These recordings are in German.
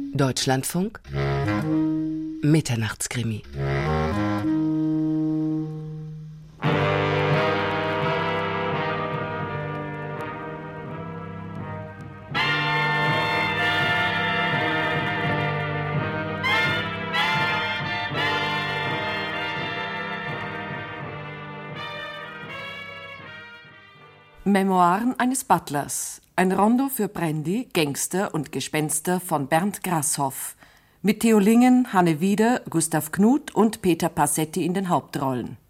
Deutschlandfunk Mitternachtskrimi. Memoiren eines Butlers. Ein Rondo für Brandy, Gangster und Gespenster von Bernd Grasshoff. Mit Theo Lingen, Hanne Wieder, Gustav Knuth und Peter Passetti in den Hauptrollen.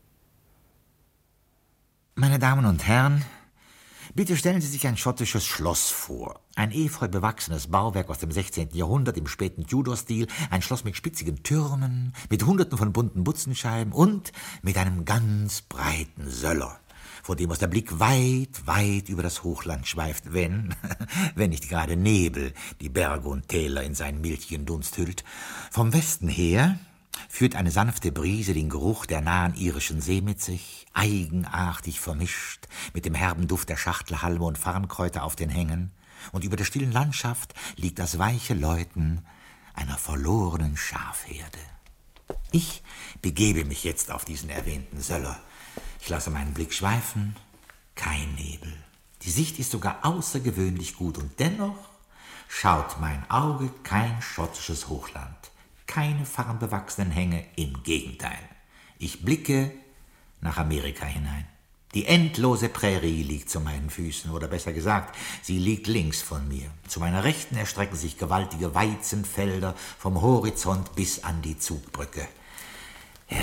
Meine Damen und Herren, bitte stellen Sie sich ein schottisches Schloss vor. Ein efeu bewachsenes Bauwerk aus dem 16. Jahrhundert im späten Tudor-Stil. Ein Schloss mit spitzigen Türmen, mit Hunderten von bunten Butzenscheiben und mit einem ganz breiten Söller, vor dem aus der Blick weit, weit über das Hochland schweift, wenn nicht gerade Nebel die Berge und Täler in seinen milchigen Dunst hüllt. Vom Westen her führt eine sanfte Brise den Geruch der nahen irischen See mit sich, eigenartig vermischt mit dem herben Duft der Schachtelhalme und Farnkräuter auf den Hängen, und über der stillen Landschaft liegt das weiche Läuten einer verlorenen Schafherde. Ich begebe mich jetzt auf diesen erwähnten Söller. Ich lasse meinen Blick schweifen, kein Nebel. Die Sicht ist sogar außergewöhnlich gut, und dennoch schaut mein Auge kein schottisches Hochland, keine farnbewachsenen Hänge, im Gegenteil. Ich blicke nach Amerika hinein. Die endlose Prärie liegt zu meinen Füßen, oder besser gesagt, sie liegt links von mir. Zu meiner Rechten erstrecken sich gewaltige Weizenfelder vom Horizont bis an die Zugbrücke. Ja,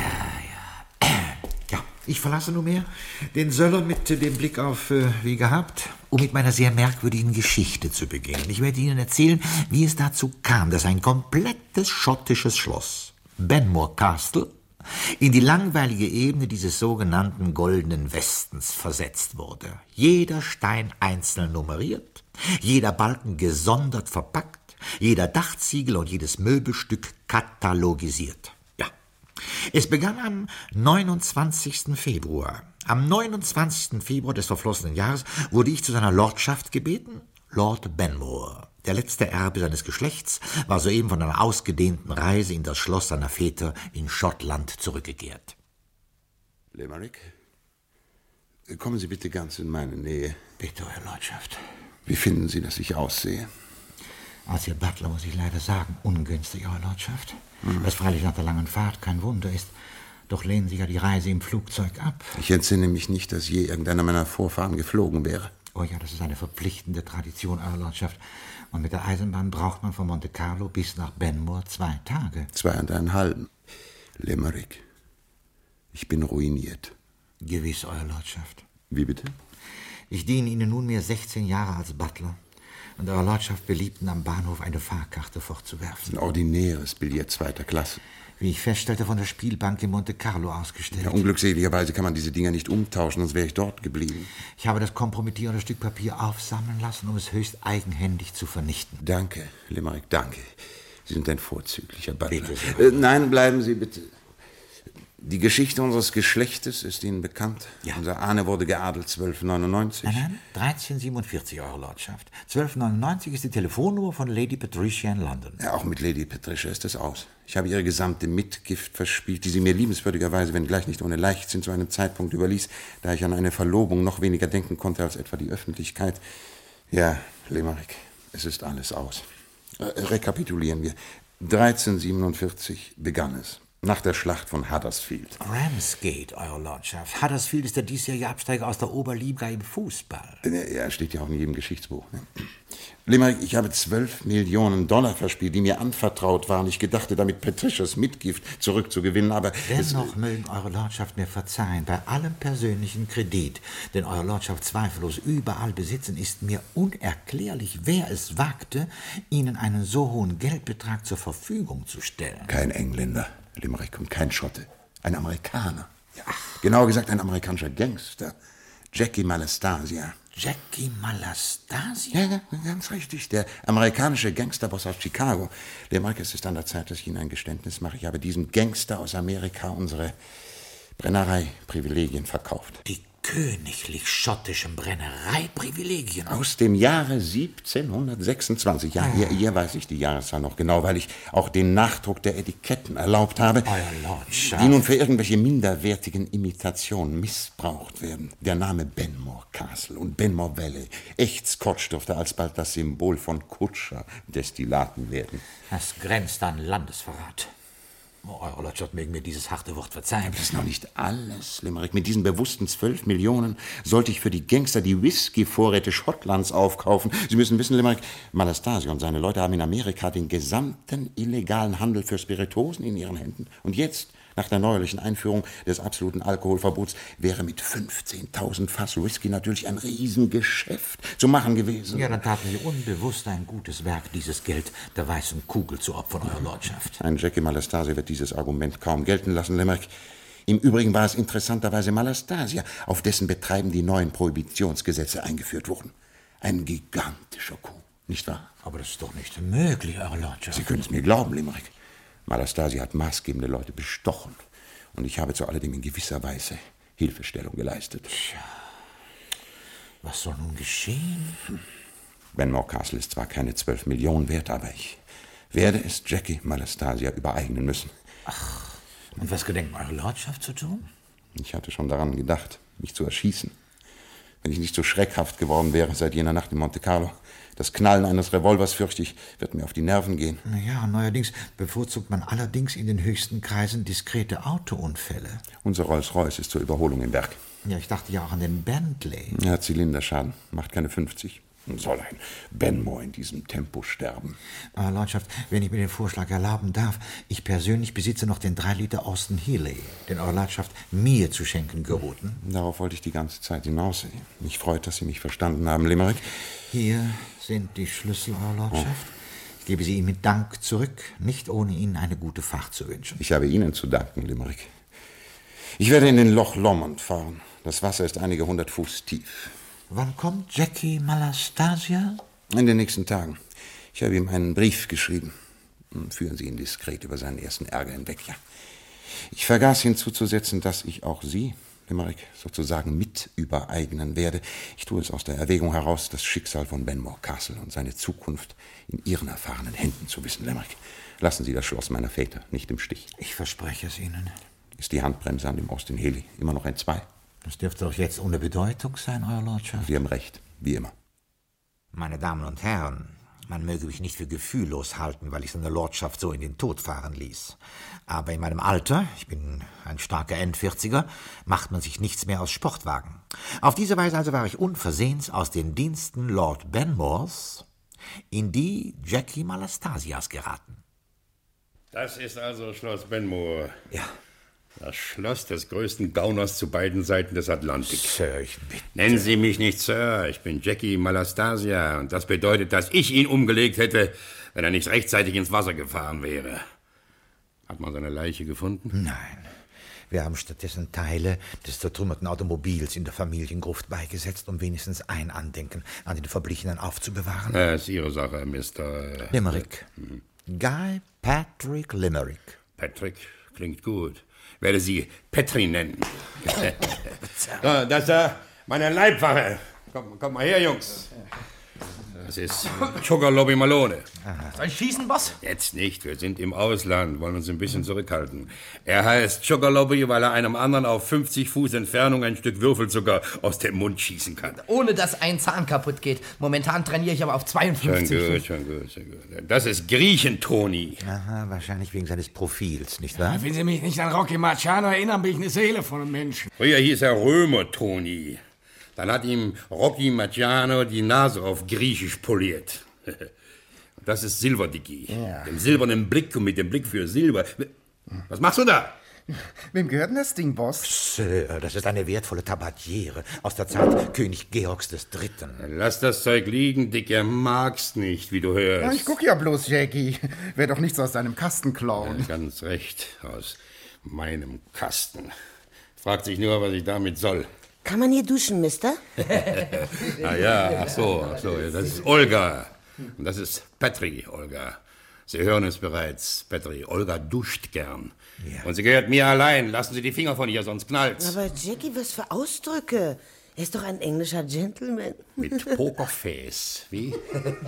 ich verlasse nunmehr den Söller mit dem Blick auf, wie gehabt, um mit meiner sehr merkwürdigen Geschichte zu beginnen. Ich werde Ihnen erzählen, wie es dazu kam, dass ein komplettes schottisches Schloss, Benmore Castle, in die langweilige Ebene dieses sogenannten Goldenen Westens versetzt wurde. Jeder Stein einzeln nummeriert, jeder Balken gesondert verpackt, jeder Dachziegel und jedes Möbelstück katalogisiert. Es begann am 29. Februar. Am 29. Februar des verflossenen Jahres wurde ich zu seiner Lordschaft gebeten, Lord Benmore. Der letzte Erbe seines Geschlechts war soeben von einer ausgedehnten Reise in das Schloss seiner Väter in Schottland zurückgekehrt. Limerick, kommen Sie bitte ganz in meine Nähe. Bitte, Euer Lordschaft. Wie finden Sie, dass ich aussehe? Als Ihr Butler muss ich leider sagen, ungünstig, Euer Lordschaft. Was freilich nach der langen Fahrt kein Wunder ist. Doch lehnen Sie ja die Reise im Flugzeug ab. Ich entsinne mich nicht, dass je irgendeiner meiner Vorfahren geflogen wäre. Oh ja, das ist eine verpflichtende Tradition, Euer Lordschaft. Und mit der Eisenbahn braucht man von Monte Carlo bis nach Benmore 2 Tage. 2,5. Limerick, ich bin ruiniert. Gewiss, Euer Lordschaft. Wie bitte? Ich diene Ihnen nunmehr 16 Jahre als Butler. Und Euer Lordschaft beliebten am Bahnhof eine Fahrkarte fortzuwerfen. Ein ordinäres Billett 2. Klasse. Wie ich feststellte, von der Spielbank in Monte Carlo ausgestellt. Ja, unglückseligerweise kann man diese Dinger nicht umtauschen, sonst wäre ich dort geblieben. Ich habe das kompromittierende Stück Papier aufsammeln lassen, um es höchst eigenhändig zu vernichten. Danke, Limerick, danke. Sie sind ein vorzüglicher Butler. Bitte. Nein, bleiben Sie bitte. Die Geschichte unseres Geschlechtes ist Ihnen bekannt. Ja. Unser Ahne wurde geadelt 1299. Nein, 1347, Eure Lordschaft. 1299 ist die Telefonnummer von Lady Patricia in London. Ja, auch mit Lady Patricia ist es aus. Ich habe ihre gesamte Mitgift verspielt, die sie mir liebenswürdigerweise, wenngleich nicht ohne Leichtsinn, zu einem Zeitpunkt überließ, da ich an eine Verlobung noch weniger denken konnte als etwa die Öffentlichkeit. Ja, Limerick, es ist alles aus. Rekapitulieren wir. 1347 begann es. Nach der Schlacht von Huddersfield. Ramsgate, Euer Lordschaft. Huddersfield ist der diesjährige Absteiger aus der Oberliga im Fußball. Ja, steht ja auch in jedem Geschichtsbuch. Ne? Limerick, ich habe $12 Millionen verspielt, die mir anvertraut waren. Ich gedachte, damit Patricias Mitgift zurückzugewinnen, aber... Dennoch mögen Eure Lordschaft mir verzeihen, bei allem persönlichen Kredit, den Eure Lordschaft zweifellos überall besitzen, ist mir unerklärlich, wer es wagte, Ihnen einen so hohen Geldbetrag zur Verfügung zu stellen. Kein Engländer, Limerick, und kein Schotte. Ein Amerikaner. Ja, genauer gesagt ein amerikanischer Gangster. Jackie Malastasia. Jackie Malastasia? Ja, ganz richtig. Der amerikanische Gangsterboss aus Chicago. Limerick, es ist an der Zeit, dass ich Ihnen ein Geständnis mache. Ich habe diesem Gangster aus Amerika unsere Brennerei-Privilegien verkauft. Die königlich schottischen Brennereiprivilegien. Aus dem Jahre 1726. Ja, hier weiß ich die Jahreszahl noch genau, weil ich auch den Nachdruck der Etiketten erlaubt habe, Euer Lordschaft. die nun für irgendwelche minderwertigen Imitationen missbraucht werden. Der Name Benmore Castle und Benmore Valley, echt Scotch, dürfte alsbald das Symbol von Kutscher-Destillaten werden. Das grenzt an Landesverrat. Euer Lordschaft mögen mir dieses harte Wort verzeihen. Das ist noch nicht alles, Limerick. Mit diesen bewussten 12 Millionen sollte ich für die Gangster die Whisky-Vorräte Schottlands aufkaufen. Sie müssen wissen, Limerick, Malastasio und seine Leute haben in Amerika den gesamten illegalen Handel für Spirituosen in ihren Händen. Und jetzt, nach der neuerlichen Einführung des absoluten Alkoholverbots, wäre mit 15.000 Fass Whisky natürlich ein Riesengeschäft zu machen gewesen. Ja, dann taten Sie unbewusst ein gutes Werk, dieses Geld der weißen Kugel zu opfern, Euer Lordschaft. Ein Jackie Malastasio wird dieses Argument kaum gelten lassen, Limerick. Im Übrigen war es interessanterweise Malastasia, auf dessen Betreiben die neuen Prohibitionsgesetze eingeführt wurden. Ein gigantischer Coup, nicht wahr? Aber das ist doch nicht möglich, Euer Lordschaft. Sie können es mir glauben, Limerick. Malastasia hat maßgebende Leute bestochen. Und ich habe zu alledem in gewisser Weise Hilfestellung geleistet. Tja, was soll nun geschehen? Benmore Castle ist zwar keine 12 Millionen wert, aber ich werde es Jackie Malastasia übereignen müssen. Ach, und was gedenkt Eure Lordschaft zu tun? Ich hatte schon daran gedacht, mich zu erschießen. Wenn ich nicht so schreckhaft geworden wäre seit jener Nacht in Monte Carlo. Das Knallen eines Revolvers, fürchte ich, wird mir auf die Nerven gehen. Ja, neuerdings bevorzugt man allerdings in den höchsten Kreisen diskrete Autounfälle. Unser Rolls-Royce ist zur Überholung im Werk. Ja, ich dachte ja auch an den Bentley. Er hat Zylinderschaden, macht keine 50. Soll ein Benmore in diesem Tempo sterben? Euer Lordschaft, wenn ich mir den Vorschlag erlauben darf, ich persönlich besitze noch den 3 Liter Austin Healey, den Euer Lordschaft mir zu schenken geboten. Darauf wollte ich die ganze Zeit hinaus. Mich freut, dass Sie mich verstanden haben, Limerick. Hier sind die Schlüssel, Euer Lordschaft. Ich gebe sie Ihnen mit Dank zurück, nicht ohne Ihnen eine gute Fahrt zu wünschen. Ich habe Ihnen zu danken, Limerick. Ich werde in den Loch Lomond fahren. Das Wasser ist einige 100 Fuß tief. Wann kommt Jackie Malastasia? In den nächsten Tagen. Ich habe ihm einen Brief geschrieben. Führen Sie ihn diskret über seinen ersten Ärger hinweg, ja. Ich vergaß hinzuzusetzen, dass ich auch Sie, Limerick, sozusagen mit übereignen werde. Ich tue es aus der Erwägung heraus, das Schicksal von Benmore Castle und seine Zukunft in Ihren erfahrenen Händen zu wissen, Limerick. Lassen Sie das Schloss meiner Väter nicht im Stich. Ich verspreche es Ihnen. Ist die Handbremse an dem Austin Healey immer noch ein 2? Das dürfte doch jetzt ohne Bedeutung sein, Euer Lordschaft. Sie haben recht, wie immer. Meine Damen und Herren, man möge mich nicht für gefühllos halten, weil ich seine Lordschaft so in den Tod fahren ließ. Aber in meinem Alter, ich bin ein starker Endvierziger, macht man sich nichts mehr aus Sportwagen. Auf diese Weise also war ich unversehens aus den Diensten Lord Benmores in die Jackie Malastasias geraten. Das ist also Schloss Benmore. Ja. Das Schloss des größten Gauners zu beiden Seiten des Atlantiks. Sir, ich bitte. Nennen Sie mich nicht Sir, ich bin Jackie Malastasia. Und das bedeutet, dass ich ihn umgelegt hätte, wenn er nicht rechtzeitig ins Wasser gefahren wäre. Hat man seine Leiche gefunden? Nein. Wir haben stattdessen Teile des zertrümmerten Automobils in der Familiengruft beigesetzt, um wenigstens ein Andenken an den Verblichenen aufzubewahren. Das ist Ihre Sache, Mr. Limerick. Guy Patrick Limerick. Patrick klingt gut. Werde Sie Petri nennen. So, das ist meine Leibwache. Kommt mal her, Jungs. Das ist Sugar Lobby Malone. Soll ich schießen, Boss? Jetzt nicht, wir sind im Ausland, wollen uns ein bisschen zurückhalten. Er heißt Sugar Lobby, weil er einem anderen auf 50 Fuß Entfernung ein Stück Würfelzucker aus dem Mund schießen kann. Ohne dass ein Zahn kaputt geht. Momentan trainiere ich aber auf 52. Schon gut. Das ist Griechen-Toni. Aha, wahrscheinlich wegen seines Profils, nicht wahr? Wenn Sie mich nicht an Rocky Marciano erinnern, bin ich eine Seele von einem Menschen. Früher hieß er Römer-Toni. Dann hat ihm Rocky Marciano die Nase auf Griechisch poliert. Das ist Silverdicky. Ja. Mit dem silbernen Blick und mit dem Blick für Silber. Was machst du da? Wem gehört denn das Ding, Boss? Sir, das ist eine wertvolle Tabatiere aus der Zeit König Georgs III. Lass das Zeug liegen, Dick, er mag's nicht, wie du hörst. Ja, ich guck ja bloß, Jackie. Werd doch nichts aus deinem Kasten klauen. Ja, ganz recht, aus meinem Kasten. Fragt sich nur, was ich damit soll. Kann man hier duschen, Mister? Ach so, ja, das ist Olga. Und das ist Petri, Olga. Sie hören es bereits, Petri. Olga duscht gern. Ja. Und sie gehört mir allein. Lassen Sie die Finger von ihr, sonst knallt's. Aber Jackie, was für Ausdrücke? Er ist doch ein englischer Gentleman. Mit Pokerface, wie?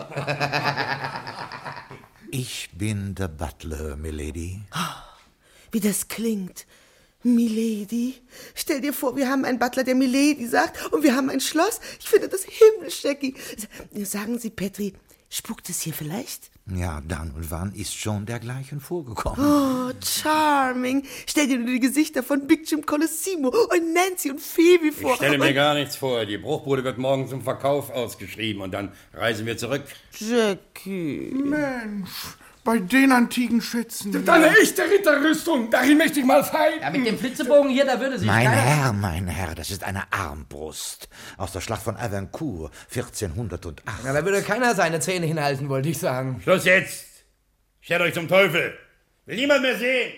Ich bin der Butler, Milady. Wie das klingt. Milady. Stell dir vor, wir haben einen Butler, der Milady sagt, und wir haben ein Schloss. Ich finde das himmlisch, Jackie. Sagen Sie, Petri, spukt es hier vielleicht? Ja, dann und wann ist schon dergleichen vorgekommen. Oh, charming. Stell dir nur die Gesichter von Big Jim Colosimo und Nancy und Phoebe vor. Ich stelle mir gar nichts vor. Die Bruchbude wird morgen zum Verkauf ausgeschrieben und dann reisen wir zurück. Jackie. Mensch, bei den antiken Schätzen. Das ist eine echte Ritterrüstung. Darin möchte ich mal fighten. Ja, mit dem Flitzebogen hier, da würde sich Mein Herr, das ist eine Armbrust aus der Schlacht von Avincourt 1408. Ja, da würde keiner seine Zähne hinhalten, wollte ich sagen. Schluss jetzt! Stellt euch zum Teufel! Will niemand mehr sehen!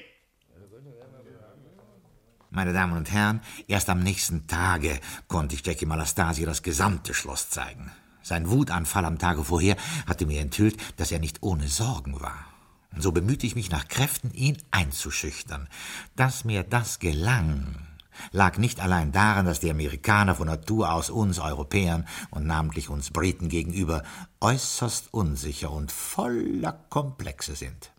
Meine Damen und Herren, erst am nächsten Tage konnte ich Jackie Malastasio das gesamte Schloss zeigen. Sein Wutanfall am Tage vorher hatte mir enthüllt, dass er nicht ohne Sorgen war. Und so bemühte ich mich nach Kräften, ihn einzuschüchtern. Dass mir das gelang, lag nicht allein daran, dass die Amerikaner von Natur aus uns Europäern und namentlich uns Briten gegenüber äußerst unsicher und voller Komplexe sind.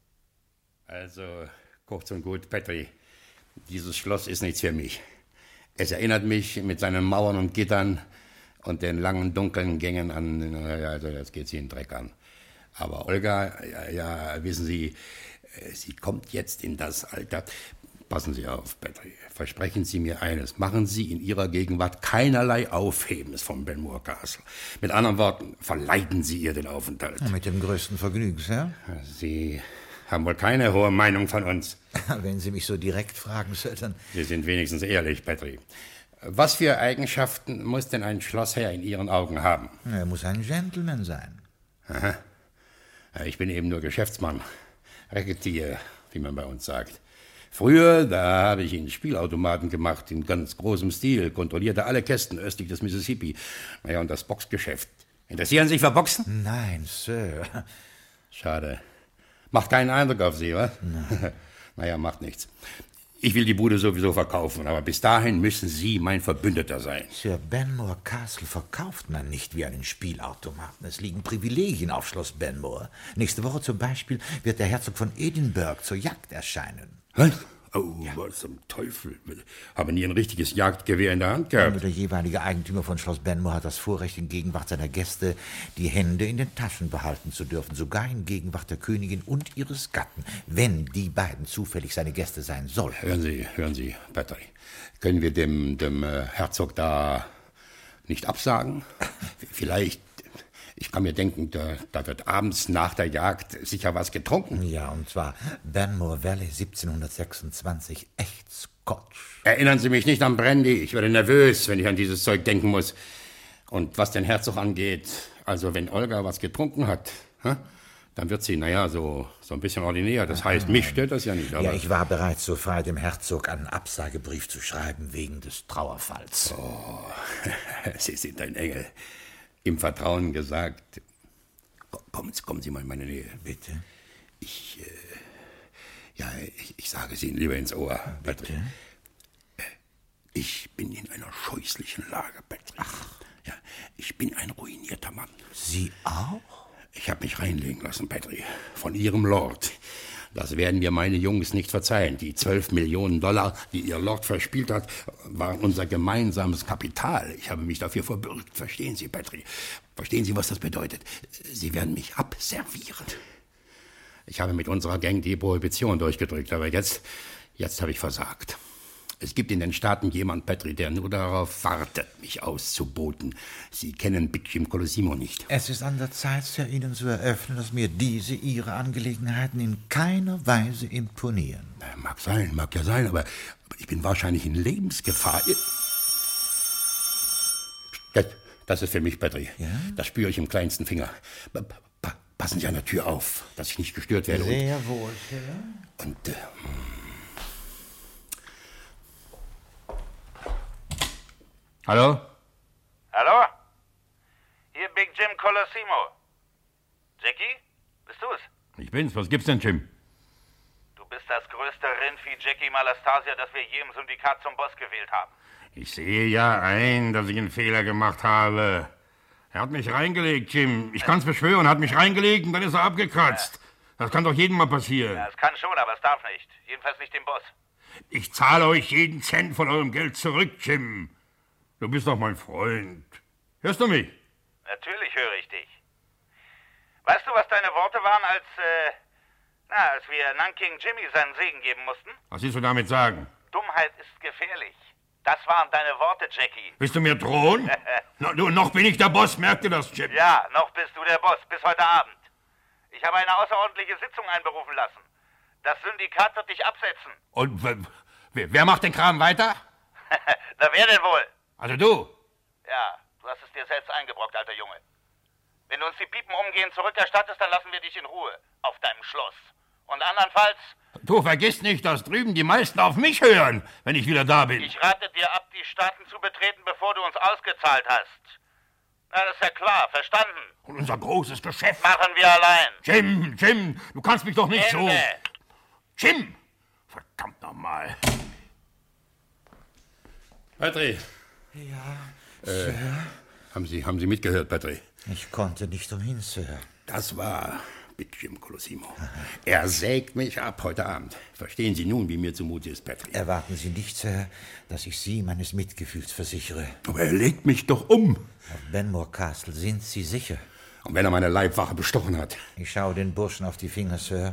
Also, kurz und gut, Petri, dieses Schloss ist nichts für mich. Es erinnert mich mit seinen Mauern und Gittern und den langen, dunklen Gängen an, also jetzt geht sie in den Dreck an. Aber Olga, ja, wissen Sie, sie kommt jetzt in das Alter. Passen Sie auf, Petri. Versprechen Sie mir eines. Machen Sie in Ihrer Gegenwart keinerlei Aufhebens vom Benmore Castle. Mit anderen Worten, verleiden Sie ihr den Aufenthalt. Mit dem größten Vergnügen, Sir. Sie haben wohl keine hohe Meinung von uns. Wenn Sie mich so direkt fragen, Sir, dann... Sie sind wenigstens ehrlich, Petri. Was für Eigenschaften muss denn ein Schlossherr in Ihren Augen haben? Er muss ein Gentleman sein. Aha. Ich bin eben nur Geschäftsmann. Racketier, wie man bei uns sagt. Früher, da habe ich in Spielautomaten gemacht, in ganz großem Stil, kontrollierte alle Kästen östlich des Mississippi. Naja, und das Boxgeschäft. Interessieren Sie sich für Boxen? Nein, Sir. Schade. Macht keinen Eindruck auf Sie, was? Naja, macht nichts. Ich will die Bude sowieso verkaufen, aber bis dahin müssen Sie mein Verbündeter sein. Sir, Benmore Castle verkauft man nicht wie einen Spielautomaten. Es liegen Privilegien auf Schloss Benmore. Nächste Woche zum Beispiel wird der Herzog von Edinburgh zur Jagd erscheinen. Was? Oh, ja. Was zum Teufel. Habe nie ein richtiges Jagdgewehr in der Hand gehabt. Nur der jeweilige Eigentümer von Schloss Benmore hat das Vorrecht, in Gegenwart seiner Gäste die Hände in den Taschen behalten zu dürfen, sogar in Gegenwart der Königin und ihres Gatten, wenn die beiden zufällig seine Gäste sein sollen. Hören Sie, Petri. Können wir dem Herzog da nicht absagen? Vielleicht, ich kann mir denken, da wird abends nach der Jagd sicher was getrunken. Ja, und zwar Benmore Valley 1726, echt Scotch. Erinnern Sie mich nicht an Brandy. Ich werde nervös, wenn ich an dieses Zeug denken muss. Und was den Herzog angeht, also wenn Olga was getrunken hat, dann wird sie, so ein bisschen ordinär. Das heißt, mich stört das ja nicht. Aber ja, ich war bereits so frei, dem Herzog einen Absagebrief zu schreiben wegen des Trauerfalls. Oh, Sie sind ein Engel. Im Vertrauen gesagt, kommen Sie mal in meine Nähe. Bitte? Ich sage es Ihnen lieber ins Ohr, Petri. Ich bin in einer scheußlichen Lage, Petri. Ach. Ja, ich bin ein ruinierter Mann. Sie auch? Ich habe mich reinlegen lassen, Petri, von Ihrem Lord. Das werden mir meine Jungs nicht verzeihen. Die 12 Millionen $, die Ihr Lord verspielt hat, waren unser gemeinsames Kapital. Ich habe mich dafür verbürgt. Verstehen Sie, Petri? Verstehen Sie, was das bedeutet? Sie werden mich abservieren. Ich habe mit unserer Gang die Prohibition durchgedrückt, aber jetzt habe ich versagt. Es gibt in den Staaten jemand, Petri, der nur darauf wartet, mich auszuboten. Sie kennen Big Jim Colosimo nicht. Es ist an der Zeit, Sir, Ihnen zu eröffnen, dass mir Ihre Angelegenheiten in keiner Weise imponieren. Mag ja sein, aber ich bin wahrscheinlich in Lebensgefahr. Das ist für mich, Petri. Ja? Das spüre ich im kleinsten Finger. Passen Sie an der Tür auf, dass ich nicht gestört werde. Sehr wohl, Sir. Und Hallo? Hallo? Hier Big Jim Colosimo. Jackie? Bist du's? Ich bin's. Was gibt's denn, Jim? Du bist das größte Rindvieh Jackie Malastasia, das wir je im Syndikat zum Boss gewählt haben. Ich sehe ja ein, dass ich einen Fehler gemacht habe. Er hat mich reingelegt, Jim. Ich kann's beschwören. Er hat mich reingelegt und dann ist er abgekratzt. Das kann doch jedem mal passieren. Ja, es kann schon, aber es darf nicht. Jedenfalls nicht dem Boss. Ich zahle euch jeden Cent von eurem Geld zurück, Jim. Du bist doch mein Freund. Hörst du mich? Natürlich höre ich dich. Weißt du, was deine Worte waren, als wir Nanking Jimmy seinen Segen geben mussten? Was willst du damit sagen? Dummheit ist gefährlich. Das waren deine Worte, Jackie. Willst du mir drohen? Noch bin ich der Boss, merkt ihr das, Jim? Ja, noch bist du der Boss, bis heute Abend. Ich habe eine außerordentliche Sitzung einberufen lassen. Das Syndikat wird dich absetzen. Und wer macht den Kram weiter? Na, wer denn wohl? Also du. Ja, du hast es dir selbst eingebrockt, alter Junge. Wenn du uns die Piepen umgehend zurückerstattest, dann lassen wir dich in Ruhe. Auf deinem Schloss. Und andernfalls... Du vergiss nicht, dass drüben die meisten auf mich hören, wenn ich wieder da bin. Ich rate dir ab, die Staaten zu betreten, bevor du uns ausgezahlt hast. Na, das ist ja klar, verstanden? Und unser großes Geschäft... Machen wir allein. Jim, du kannst mich doch nicht Ende. so... Jim! Verdammt nochmal. Petri. Ja, Sir. Haben Sie mitgehört, Petri? Ich konnte nicht umhin, Sir. Das war Big Jim Colosimo. Er sägt mich ab heute Abend. Verstehen Sie nun, wie mir zumute ist, Petri? Erwarten Sie nicht, Sir, dass ich Sie meines Mitgefühls versichere. Aber er legt mich doch um. Auf Benmore Castle sind Sie sicher. Und wenn er meine Leibwache bestochen hat? Ich schaue den Burschen auf die Finger, Sir.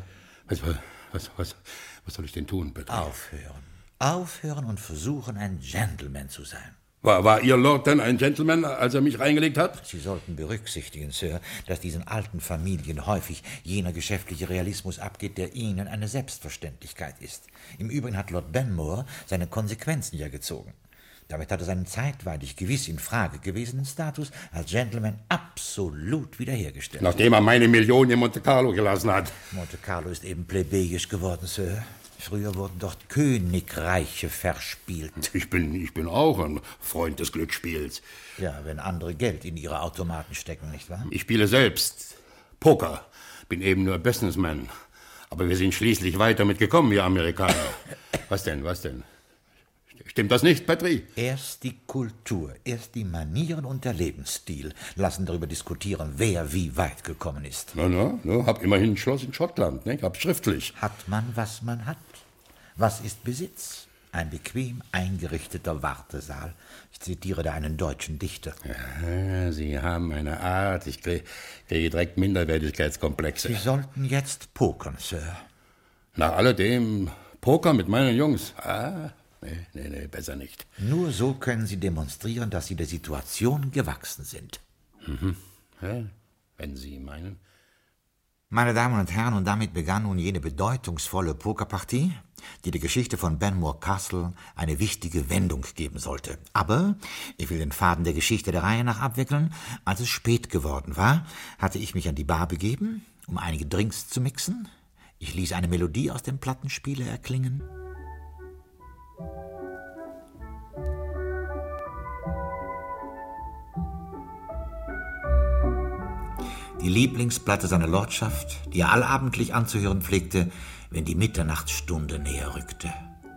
Was soll ich denn tun, Petri? Aufhören und versuchen, ein Gentleman zu sein. War Ihr Lord denn ein Gentleman, als er mich reingelegt hat? Sie sollten berücksichtigen, Sir, dass diesen alten Familien häufig jener geschäftliche Realismus abgeht, der ihnen eine Selbstverständlichkeit ist. Im Übrigen hat Lord Benmore seine Konsequenzen ja gezogen. Damit hat er seinen zeitweilig gewiss in Frage gewesenen Status als Gentleman absolut wiederhergestellt. Nachdem er meine Millionen in Monte Carlo gelassen hat. Monte Carlo ist eben plebejisch geworden, Sir. Früher wurden dort Königreiche verspielt. Ich bin auch ein Freund des Glücksspiels. Ja, wenn andere Geld in ihre Automaten stecken, nicht wahr? Ich spiele selbst Poker. Bin eben nur Businessman. Aber wir sind schließlich weit damit gekommen, wir Amerikaner. Was denn? Stimmt das nicht, Petri? Erst die Kultur, erst die Manieren und der Lebensstil lassen darüber diskutieren, wer wie weit gekommen ist. Hab immerhin ein Schloss in Schottland, ne? Hab schriftlich. Hat man, was man hat. Was ist Besitz? Ein bequem eingerichteter Wartesaal. Ich zitiere da einen deutschen Dichter. Ja, Sie haben eine Art. Ich kriege direkt Minderwertigkeitskomplexe. Sie sollten jetzt pokern, Sir. Nach alledem Poker mit meinen Jungs? Nee, besser nicht. Nur so können Sie demonstrieren, dass Sie der Situation gewachsen sind. Ja, wenn Sie meinen. Meine Damen und Herren, und damit begann nun jene bedeutungsvolle Pokerpartie, die der Geschichte von Benmore Castle eine wichtige Wendung geben sollte. Aber ich will den Faden der Geschichte der Reihe nach abwickeln. Als es spät geworden war, hatte ich mich an die Bar begeben, um einige Drinks zu mixen. Ich ließ eine Melodie aus dem Plattenspieler erklingen. Die Lieblingsplatte seiner Lordschaft, die er allabendlich anzuhören pflegte, wenn die Mitternachtsstunde näher rückte.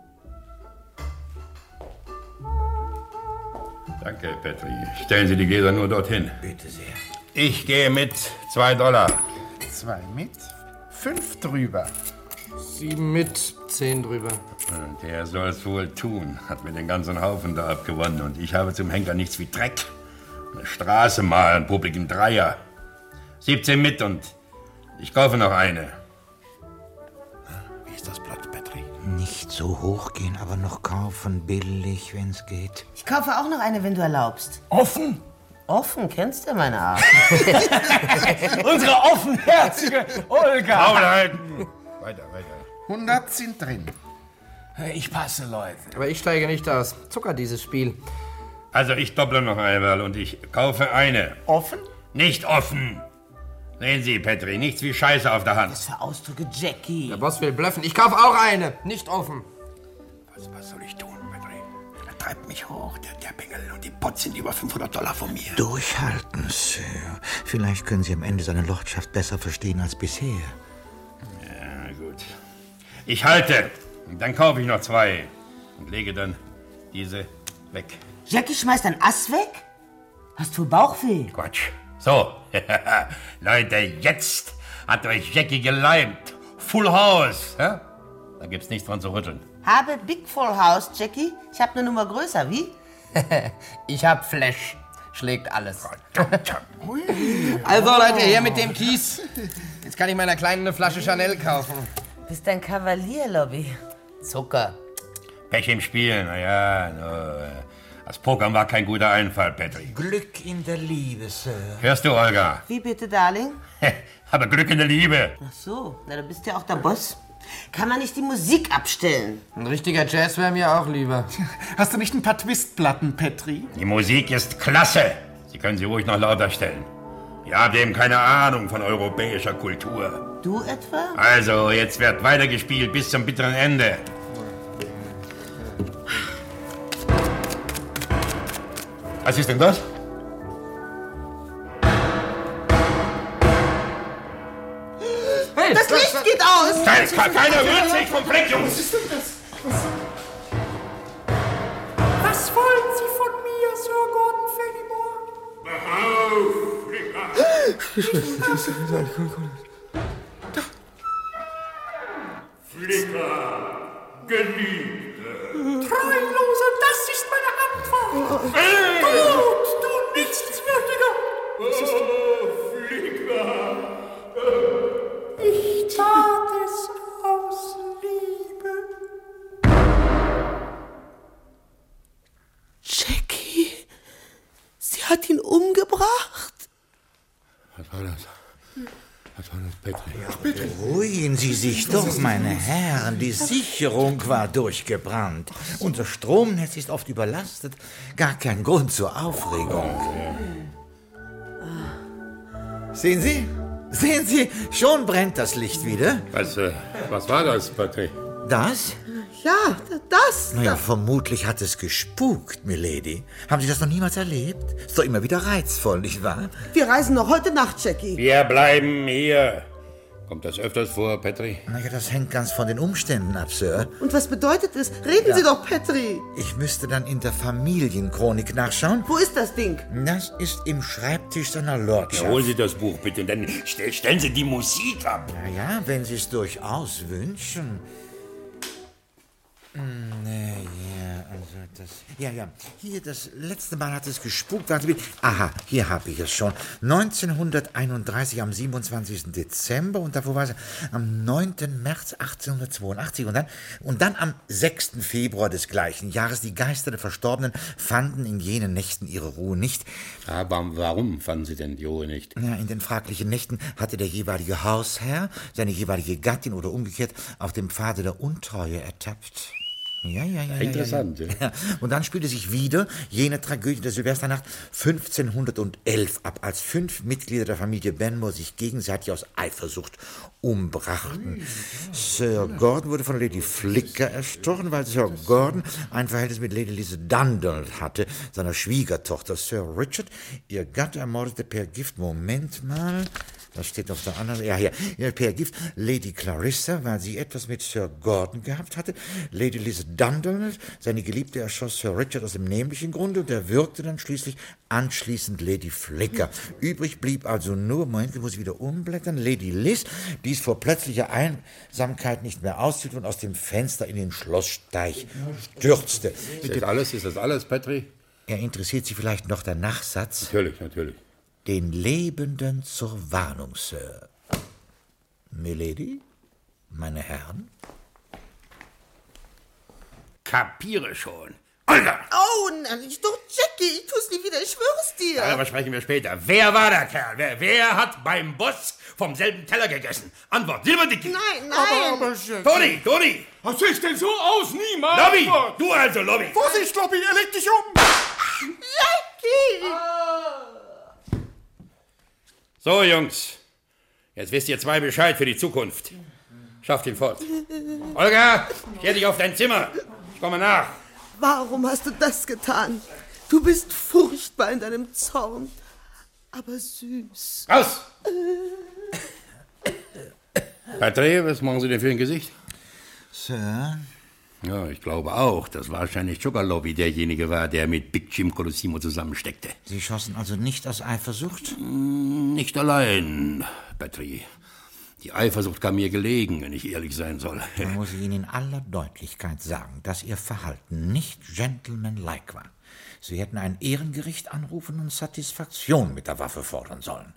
Danke, Petri. Stellen Sie die Gläser nur dorthin. Bitte sehr. Ich gehe mit $2. 2 mit, 5 drüber. 7 mit, 10 drüber. Der soll's wohl tun. Hat mir den ganzen Haufen da abgewonnen. Und ich habe zum Henker nichts wie Dreck. Eine Straße malen, publiken Dreier. 17 mit und ich kaufe noch eine. Wie ist das Blatt, Petri? Nicht so hoch gehen, aber noch kaufen, billig, wenn's geht. Ich kaufe auch noch eine, wenn du erlaubst. Offen? Offen, kennst du meine Art. Unsere offenherzige Olga. Maul halten! Weiter. 100 sind drin. Ich passe, Leute. Aber ich steige nicht aus. Zucker, dieses Spiel. Also ich dopple noch einmal und ich kaufe eine. Offen? Nicht offen! Sehen Sie, Petri, nichts wie Scheiße auf der Hand. Was für Ausdrücke, Jackie. Der Boss will bluffen. Ich kaufe auch eine. Nicht offen. Was soll ich tun, Petri? Er treibt mich hoch, der Bengel, und die Pots sind über $500 von mir. Durchhalten, Sir. Vielleicht können Sie am Ende seine Lordschaft besser verstehen als bisher. Ich halte. Und dann kaufe ich noch 2 und lege dann diese weg. Jackie schmeißt ein Ass weg? Hast du Bauchweh? Quatsch. So, Leute, jetzt hat euch Jackie geleimt. Full House. Ja? Da gibt's nichts dran zu rütteln. Habe Big Full House, Jackie. Ich habe eine Nummer größer, wie? Ich hab Flash. Schlägt alles. Also Leute, her mit dem Kies. Jetzt kann ich meiner Kleinen eine Flasche Chanel kaufen. Bist ein Kavalier, Lobby. Zucker. Pech im Spiel, naja. Das Pokern war kein guter Einfall, Patrick. Glück in der Liebe, Sir. Hörst du, Olga? Wie bitte, Darling? Aber Glück in der Liebe. Ach so, na, du bist ja auch der Boss. Kann man nicht die Musik abstellen? Ein richtiger Jazz wäre mir auch lieber. Hast du nicht ein paar Twistplatten, Petri? Die Musik ist klasse. Sie können sie ruhig noch lauter stellen. Ihr habt eben keine Ahnung von europäischer Kultur. Du etwa? Also, jetzt wird weitergespielt bis zum bitteren Ende. Was ist denn das? Hey, Das Licht geht aus! Keiner rührt sich vom Fleck, Jungs! Was ist denn das? Was wollen Sie von mir, Sir Gordon Fenimore? Flicker, Geliebte. Treulose, das ist meine Antwort. Gut, du Nichtswürdiger. Flicker. Ich tat es aus Liebe. Jackie, sie hat ihn umgebracht. Was war das? Was war das, Petri? Beruhigen Sie sich doch, meine Herren. Die Sicherung war durchgebrannt. Unser Stromnetz ist oft überlastet. Gar kein Grund zur Aufregung. Sehen Sie? Sehen Sie? Schon brennt das Licht wieder. Was war das, Petri? Das? Ja, das. Naja, vermutlich hat es gespukt, Milady. Haben Sie das noch niemals erlebt? Ist doch immer wieder reizvoll, nicht wahr? Wir reisen noch heute Nacht, Jackie. Wir bleiben hier. Kommt das öfters vor, Petri? Naja, das hängt ganz von den Umständen ab, Sir. Und was bedeutet es? Reden Sie doch, Petri. Ich müsste dann in der Familienchronik nachschauen. Wo ist das Ding? Das ist im Schreibtisch seiner Lordschaft. Ja, holen Sie das Buch bitte und dann stellen Sie die Musik ab. Naja, wenn Sie es durchaus wünschen. Hier, das letzte Mal hat es gespukt. Aha, hier habe ich es schon. 1931 am 27. Dezember und davor war es am 9. März 1882 und dann am 6. Februar des gleichen Jahres. Die Geister der Verstorbenen fanden in jenen Nächten ihre Ruhe nicht. Aber warum fanden Sie denn die Ruhe nicht? Ja, in den fraglichen Nächten hatte der jeweilige Hausherr seine jeweilige Gattin oder umgekehrt auf dem Pfade der Untreue ertappt. Ja. Interessant, ja. Und dann spielte sich wieder jene Tragödie der Silvesternacht 1511 ab, als 5 Mitglieder der Familie Benmore sich gegenseitig aus Eifersucht umbrachten. Sir Gordon wurde von Lady Flicker erstochen, weil Sir Gordon ein Verhältnis mit Lady Lise Dundle hatte, seiner Schwiegertochter. Sir Richard, ihr Gatte, ermordete per Gift, Moment mal... Das steht auf der anderen... Ja, hier. Per Gift Lady Clarissa, weil sie etwas mit Sir Gordon gehabt hatte. Lady Lise Dundle, seine Geliebte, erschoss Sir Richard aus dem nämlichen Grunde und erwürgte dann schließlich anschließend Lady Flicker. Übrig blieb also nur... Moment, ich muss wieder umblättern. Lady Liz, die es vor plötzlicher Einsamkeit nicht mehr aushielt und aus dem Fenster in den Schlosssteig stürzte. Ist das alles, Petri? Ja, interessiert Sie vielleicht noch der Nachsatz? Natürlich. Den Lebenden zur Warnung, Sir. Milady, meine Herren? Kapiere schon. Olga! Oh, nein, doch, Jackie, ich tu's nie wieder, ich schwör's dir. Darüber sprechen wir später. Wer war der Kerl? Wer hat beim Boss vom selben Teller gegessen? Antwort, Silberdicki. Nein. Aber Jackie. Toni! Was sieht denn so aus? Niemand! Lobby! Du also, Lobby! Vorsicht, Lobby, er legt dich um! Jackie! So, Jungs. Jetzt wisst ihr 2 Bescheid für die Zukunft. Schafft ihn fort. Olga, stell dich auf dein Zimmer. Ich komme nach. Warum hast du das getan? Du bist furchtbar in deinem Zorn, aber süß. Raus! Patrie, was machen Sie denn für ein Gesicht? Sir? Ja, ich glaube auch, dass wahrscheinlich Sugarlobi derjenige war, der mit Big Jim Colosimo zusammensteckte. Sie schossen also nicht aus Eifersucht? Nicht allein, Petri. Die Eifersucht kam mir gelegen, wenn ich ehrlich sein soll. Dann muss ich Ihnen in aller Deutlichkeit sagen, dass Ihr Verhalten nicht gentlemanlike war. Sie hätten ein Ehrengericht anrufen und Satisfaktion mit der Waffe fordern sollen.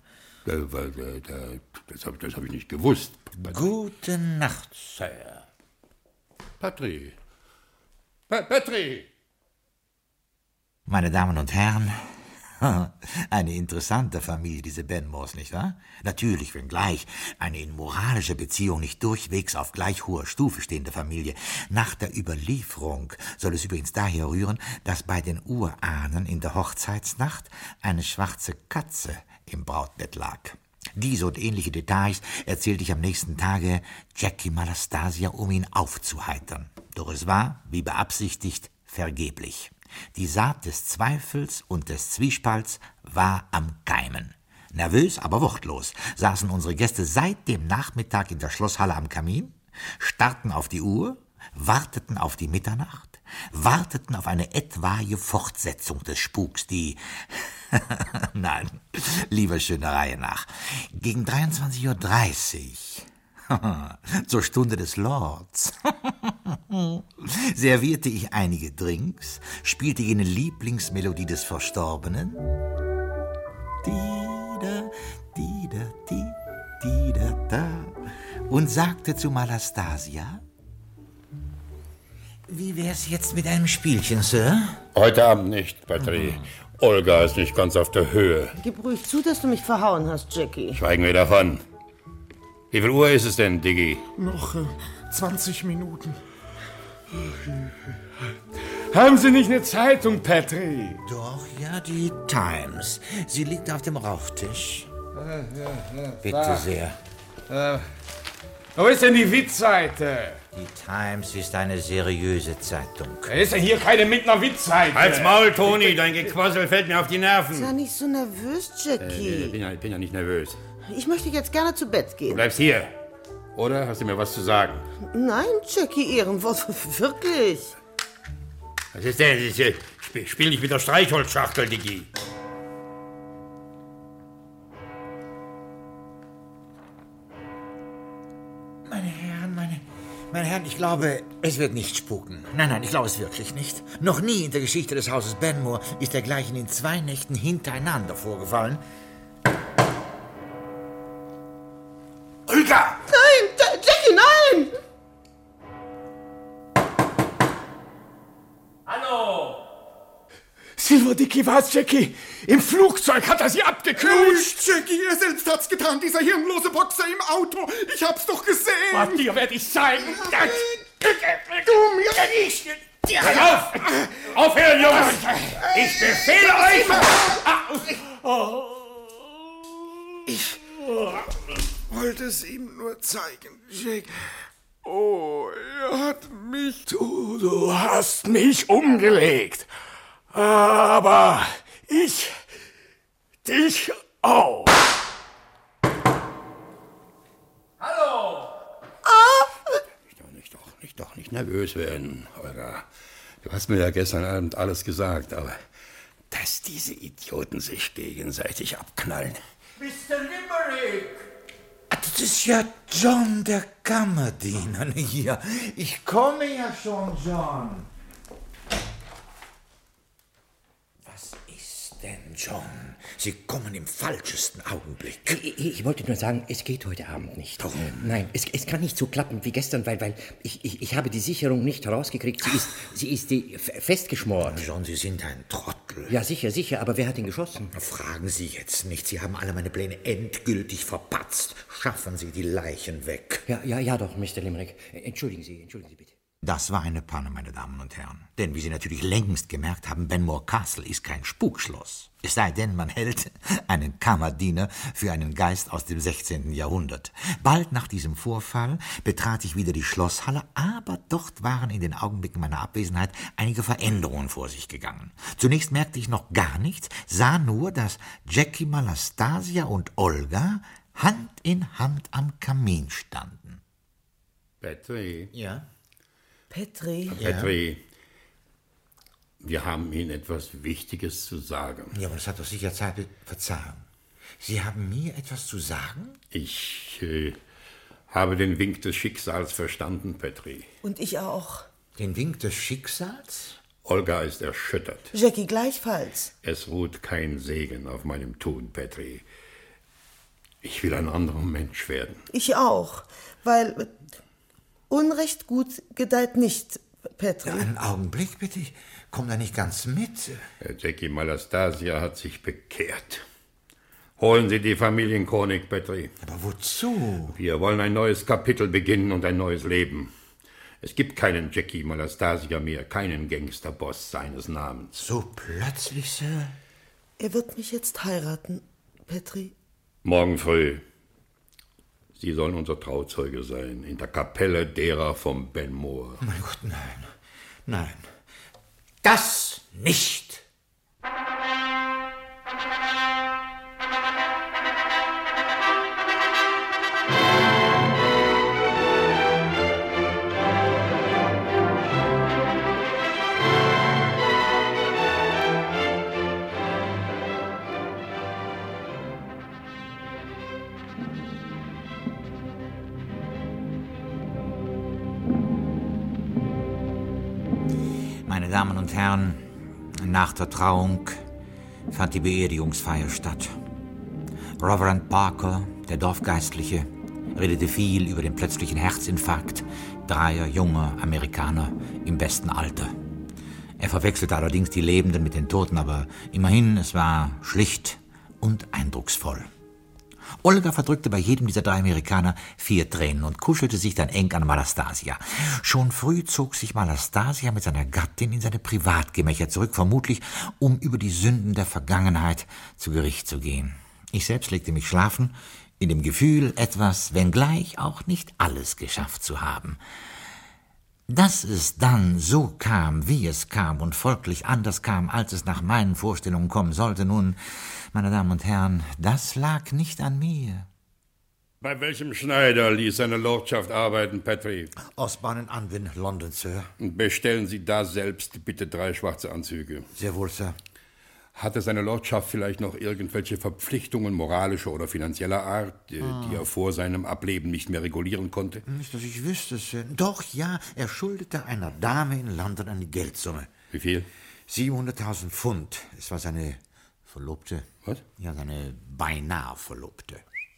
Das hab ich nicht gewusst. Gute Nacht, Sir. Petri. Petri! Meine Damen und Herren, eine interessante Familie, diese Benmores, nicht wahr? Natürlich, wenngleich eine in moralischer Beziehung nicht durchwegs auf gleich hoher Stufe stehende Familie. Nach der Überlieferung soll es übrigens daher rühren, dass bei den Urahnen in der Hochzeitsnacht eine schwarze Katze im Brautbett lag. Diese und ähnliche Details erzählte ich am nächsten Tage Jackie Malastasia, um ihn aufzuheitern. Doch es war, wie beabsichtigt, vergeblich. Die Saat des Zweifels und des Zwiespalts war am Keimen. Nervös, aber wortlos saßen unsere Gäste seit dem Nachmittag in der Schlosshalle am Kamin, starrten auf die Uhr, warteten auf die Mitternacht, warteten auf eine etwaige Fortsetzung des Spuks, die... Nein, lieber schöner Reihe nach. Gegen 23:30 Uhr, zur Stunde des Lords, servierte ich einige Drinks, spielte jene Lieblingsmelodie des Verstorbenen, Dida, Dida, Di, Dida, da, und sagte zu Malastasia: Wie wär's jetzt mit einem Spielchen, Sir? Heute Abend nicht, Petri. Olga ist nicht ganz auf der Höhe. Gib ruhig zu, dass du mich verhauen hast, Jackie. Schweigen wir davon. Wie viel Uhr ist es denn, Diggi? Noch 20 Minuten. Haben Sie nicht eine Zeitung, Petri? Doch, ja, die Times. Sie liegt auf dem Rauchtisch. Bitte sehr. Wo ist denn die Witzseite? Die Times ist eine seriöse Zeitung. Ist ja hier keine Mittner Witzseite. Halt's Maul, Toni, dein Gequassel fällt mir auf die Nerven. Sei nicht so nervös, Jackie. Ich bin ja nicht nervös. Ich möchte jetzt gerne zu Bett Du gehen. bleibst hier. Oder hast du mir was zu sagen? Nein, Jackie, Ehrenwort, wirklich. Was ist denn? Spiel nicht mit der Streichholzschachtel, Diggi. Meine Herren, ich glaube, es wird nicht spuken. Nein, ich glaube es wirklich nicht. Noch nie in der Geschichte des Hauses Benmore ist dergleichen in 2 Nächten hintereinander vorgefallen. Olga! Nein, Jackie, nein! Hallo! Silver Dicky war's, Jackie. Im Flugzeug hat er sie abgeknutscht. Jackie, er selbst hat's getan, dieser hirnlose Boxer im Auto. Ich hab's doch gesehen. Was dir werd ich zeigen. Du mir nicht. Hört auf! Aufhören, Jungs! Ich befehle euch! Ich wollte es ihm nur zeigen, Jack. Oh, er hat mich... Du hast mich umgelegt. Aber ich dich auch. Hallo! Nicht nervös werden, Olga. Du hast mir ja gestern Abend alles gesagt, aber dass diese Idioten sich gegenseitig abknallen. Mr. Limerick! Das ist ja John, der Kammerdiener hier. Ich komme ja schon, John. Was ist denn, John? Sie kommen im falschesten Augenblick. Ich wollte nur sagen, es geht heute Abend nicht. Warum? Nein, es kann nicht so klappen wie gestern, weil ich habe die Sicherung nicht herausgekriegt. Sie ist festgeschmort. John, Sie sind ein Trottel. Ja, sicher, aber wer hat ihn geschossen? Fragen Sie jetzt nicht. Sie haben alle meine Pläne endgültig verpatzt. Schaffen Sie die Leichen weg. Ja, doch, Mr. Limerick. Entschuldigen Sie bitte. Das war eine Panne, meine Damen und Herren. Denn wie Sie natürlich längst gemerkt haben, Benmore Castle ist kein Spukschloss. Es sei denn, man hält einen Kammerdiener für einen Geist aus dem 16. Jahrhundert. Bald nach diesem Vorfall betrat ich wieder die Schlosshalle, aber dort waren in den Augenblicken meiner Abwesenheit einige Veränderungen vor sich gegangen. Zunächst merkte ich noch gar nichts, sah nur, dass Jackie Malastasia und Olga Hand in Hand am Kamin standen. Petri? Ja? Petri. Petri, wir haben Ihnen etwas Wichtiges zu sagen. Ja, aber das hat doch sicher Zeit. Verzeihung. Sie haben mir etwas zu sagen? Ich habe den Wink des Schicksals verstanden, Petri. Und ich auch. Den Wink des Schicksals? Olga ist erschüttert. Jackie gleichfalls. Es ruht kein Segen auf meinem Tun, Petri. Ich will ein anderer Mensch werden. Ich auch, weil Unrecht gut gedeiht nicht, Petri. Ja, einen Augenblick, bitte. Ich komme da nicht ganz mit. Jackie Malastasia hat sich bekehrt. Holen Sie die Familienchronik, Petri. Aber wozu? Wir wollen ein neues Kapitel beginnen und ein neues Leben. Es gibt keinen Jackie Malastasia mehr, keinen Gangsterboss seines Namens. So plötzlich, Sir? Er wird mich jetzt heiraten, Petri. Morgen früh. Sie sollen unser Trauzeuge sein, in der Kapelle derer vom Benmore. Mein Gott, nein. Nein. Das nicht! Meine Damen und Herren, nach der Trauung fand die Beerdigungsfeier statt. Reverend Parker, der Dorfgeistliche, redete viel über den plötzlichen Herzinfarkt dreier junger Amerikaner im besten Alter. Er verwechselte allerdings die Lebenden mit den Toten, aber immerhin, es war schlicht und eindrucksvoll. Olga verdrückte bei jedem dieser drei Amerikaner 4 Tränen und kuschelte sich dann eng an Malastasia. Schon früh zog sich Malastasia mit seiner Gattin in seine Privatgemächer zurück, vermutlich um über die Sünden der Vergangenheit zu Gericht zu gehen. Ich selbst legte mich schlafen, in dem Gefühl, etwas, wenngleich auch nicht alles geschafft zu haben. Dass es dann so kam, wie es kam und folglich anders kam, als es nach meinen Vorstellungen kommen sollte, nun, meine Damen und Herren, das lag nicht an mir. Bei welchem Schneider ließ seine Lordschaft arbeiten, Petri? Osborne in Unwin, London, Sir. Und bestellen Sie da selbst bitte 3 schwarze Anzüge. Sehr wohl, Sir. Hatte seine Lordschaft vielleicht noch irgendwelche Verpflichtungen moralischer oder finanzieller Art, die er vor seinem Ableben nicht mehr regulieren konnte? Nicht, dass ich wüsste, Sir. Doch, ja, er schuldete einer Dame in London eine Geldsumme. Wie viel? 700.000 Pfund. Es war seine Verlobte. Was? Ja, seine beinahe Verlobte.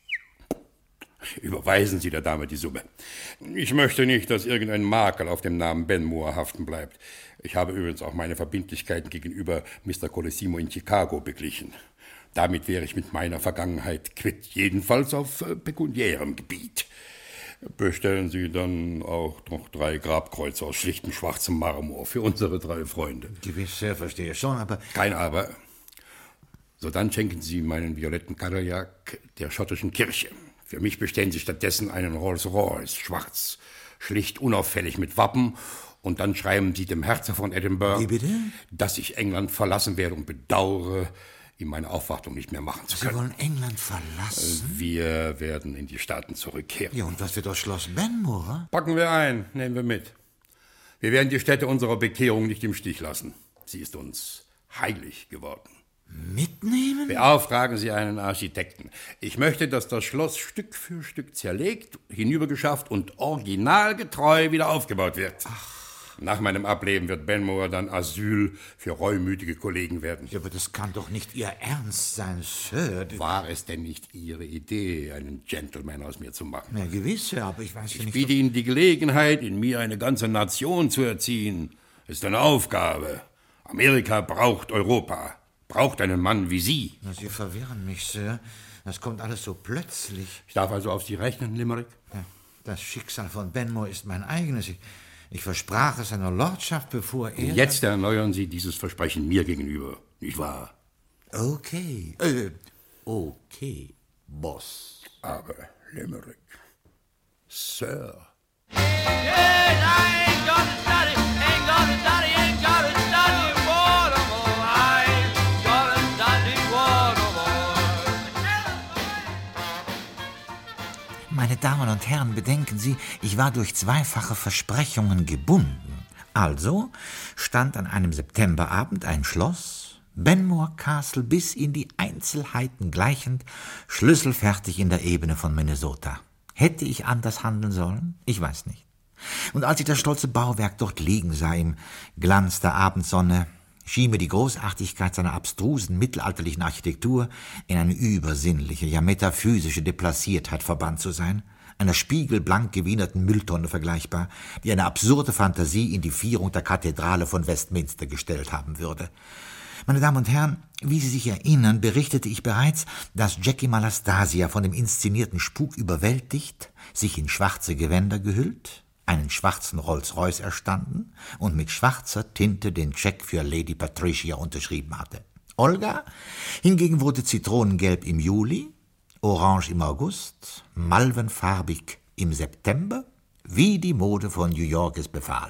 Überweisen Sie der Dame die Summe. Ich möchte nicht, dass irgendein Makel auf dem Namen Benmore haften bleibt. Ich habe übrigens auch meine Verbindlichkeiten gegenüber Mr. Colosimo in Chicago beglichen. Damit wäre ich mit meiner Vergangenheit quitt, jedenfalls auf pekuniärem Gebiet. Bestellen Sie dann auch noch 3 Grabkreuze aus schlichtem schwarzem Marmor für unsere 3 Freunde. Gewiss, Sir, verstehe schon, aber... Kein Aber. So, dann schenken Sie meinen violetten Cadillac der schottischen Kirche. Für mich bestellen Sie stattdessen einen Rolls-Royce, schwarz, schlicht unauffällig mit Wappen. Und dann schreiben Sie dem Herzog von Edinburgh, Wie bitte? dass ich England verlassen werde und bedauere, ihm meine Aufwartung nicht mehr machen zu können. Sie wollen England verlassen? Wir werden in die Staaten zurückkehren. Ja, und was wird aus Schloss Benmore? Packen wir ein, nehmen wir mit. Wir werden die Stätte unserer Bekehrung nicht im Stich lassen. Sie ist uns heilig geworden. Mitnehmen? Beauftragen Sie einen Architekten. Ich möchte, dass das Schloss Stück für Stück zerlegt, hinübergeschafft und originalgetreu wieder aufgebaut wird. Ach. Nach meinem Ableben wird Benmore dann Asyl für reumütige Kollegen werden. Ja, aber das kann doch nicht Ihr Ernst sein, Sir. War es denn nicht Ihre Idee, einen Gentleman aus mir zu machen? Ja, gewiss, Sir, aber ich weiß ja nicht... Ich biete Ihnen die Gelegenheit, in mir eine ganze Nation zu erziehen. Das ist eine Aufgabe. Amerika braucht Europa. Braucht einen Mann wie Sie. Na, Sie verwirren mich, Sir. Das kommt alles so plötzlich. Ich darf also auf Sie rechnen, Limerick? Ja, das Schicksal von Benmore ist mein eigenes. Ich versprach es seiner Lordschaft, bevor er... Jetzt erneuern Sie dieses Versprechen mir gegenüber, nicht wahr? Okay. Okay, Boss. Aber, Limerick, Sir... Meine Meine Damen und Herren, bedenken Sie, ich war durch zweifache Versprechungen gebunden. Also stand an einem Septemberabend ein Schloss, Benmore Castle bis in die Einzelheiten gleichend, schlüsselfertig in der Ebene von Minnesota. Hätte ich anders handeln sollen? Ich weiß nicht. Und als ich das stolze Bauwerk dort liegen sah, im Glanz der Abendsonne, schien mir die Großartigkeit seiner abstrusen mittelalterlichen Architektur in eine übersinnliche, ja metaphysische Deplaciertheit verbannt zu sein, einer spiegelblank gewienerten Mülltonne vergleichbar, die eine absurde Fantasie in die Vierung der Kathedrale von Westminster gestellt haben würde. Meine Damen und Herren, wie Sie sich erinnern, berichtete ich bereits, dass Jackie Malastasia von dem inszenierten Spuk überwältigt, sich in schwarze Gewänder gehüllt, einen schwarzen Rolls-Royce erstanden und mit schwarzer Tinte den Scheck für Lady Patricia unterschrieben hatte. Olga hingegen wurde zitronengelb im Juli, orange im August, malvenfarbig im September, wie die Mode von New York es befahl.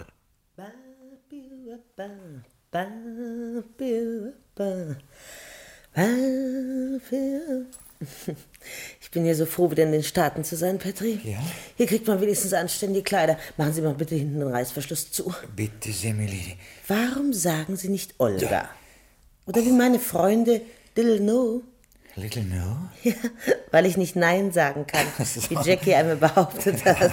Ich bin ja so froh, wieder in den Staaten zu sein, Petri. Ja? Hier kriegt man wenigstens anständige Kleider. Machen Sie mal bitte hinten den Reißverschluss zu. Bitte sehr, milady. Warum sagen Sie nicht Olga? Ja. Oder wie meine Freunde Little No? Little No? Ja, weil ich nicht Nein sagen kann, wie Jackie einmal behauptet hat.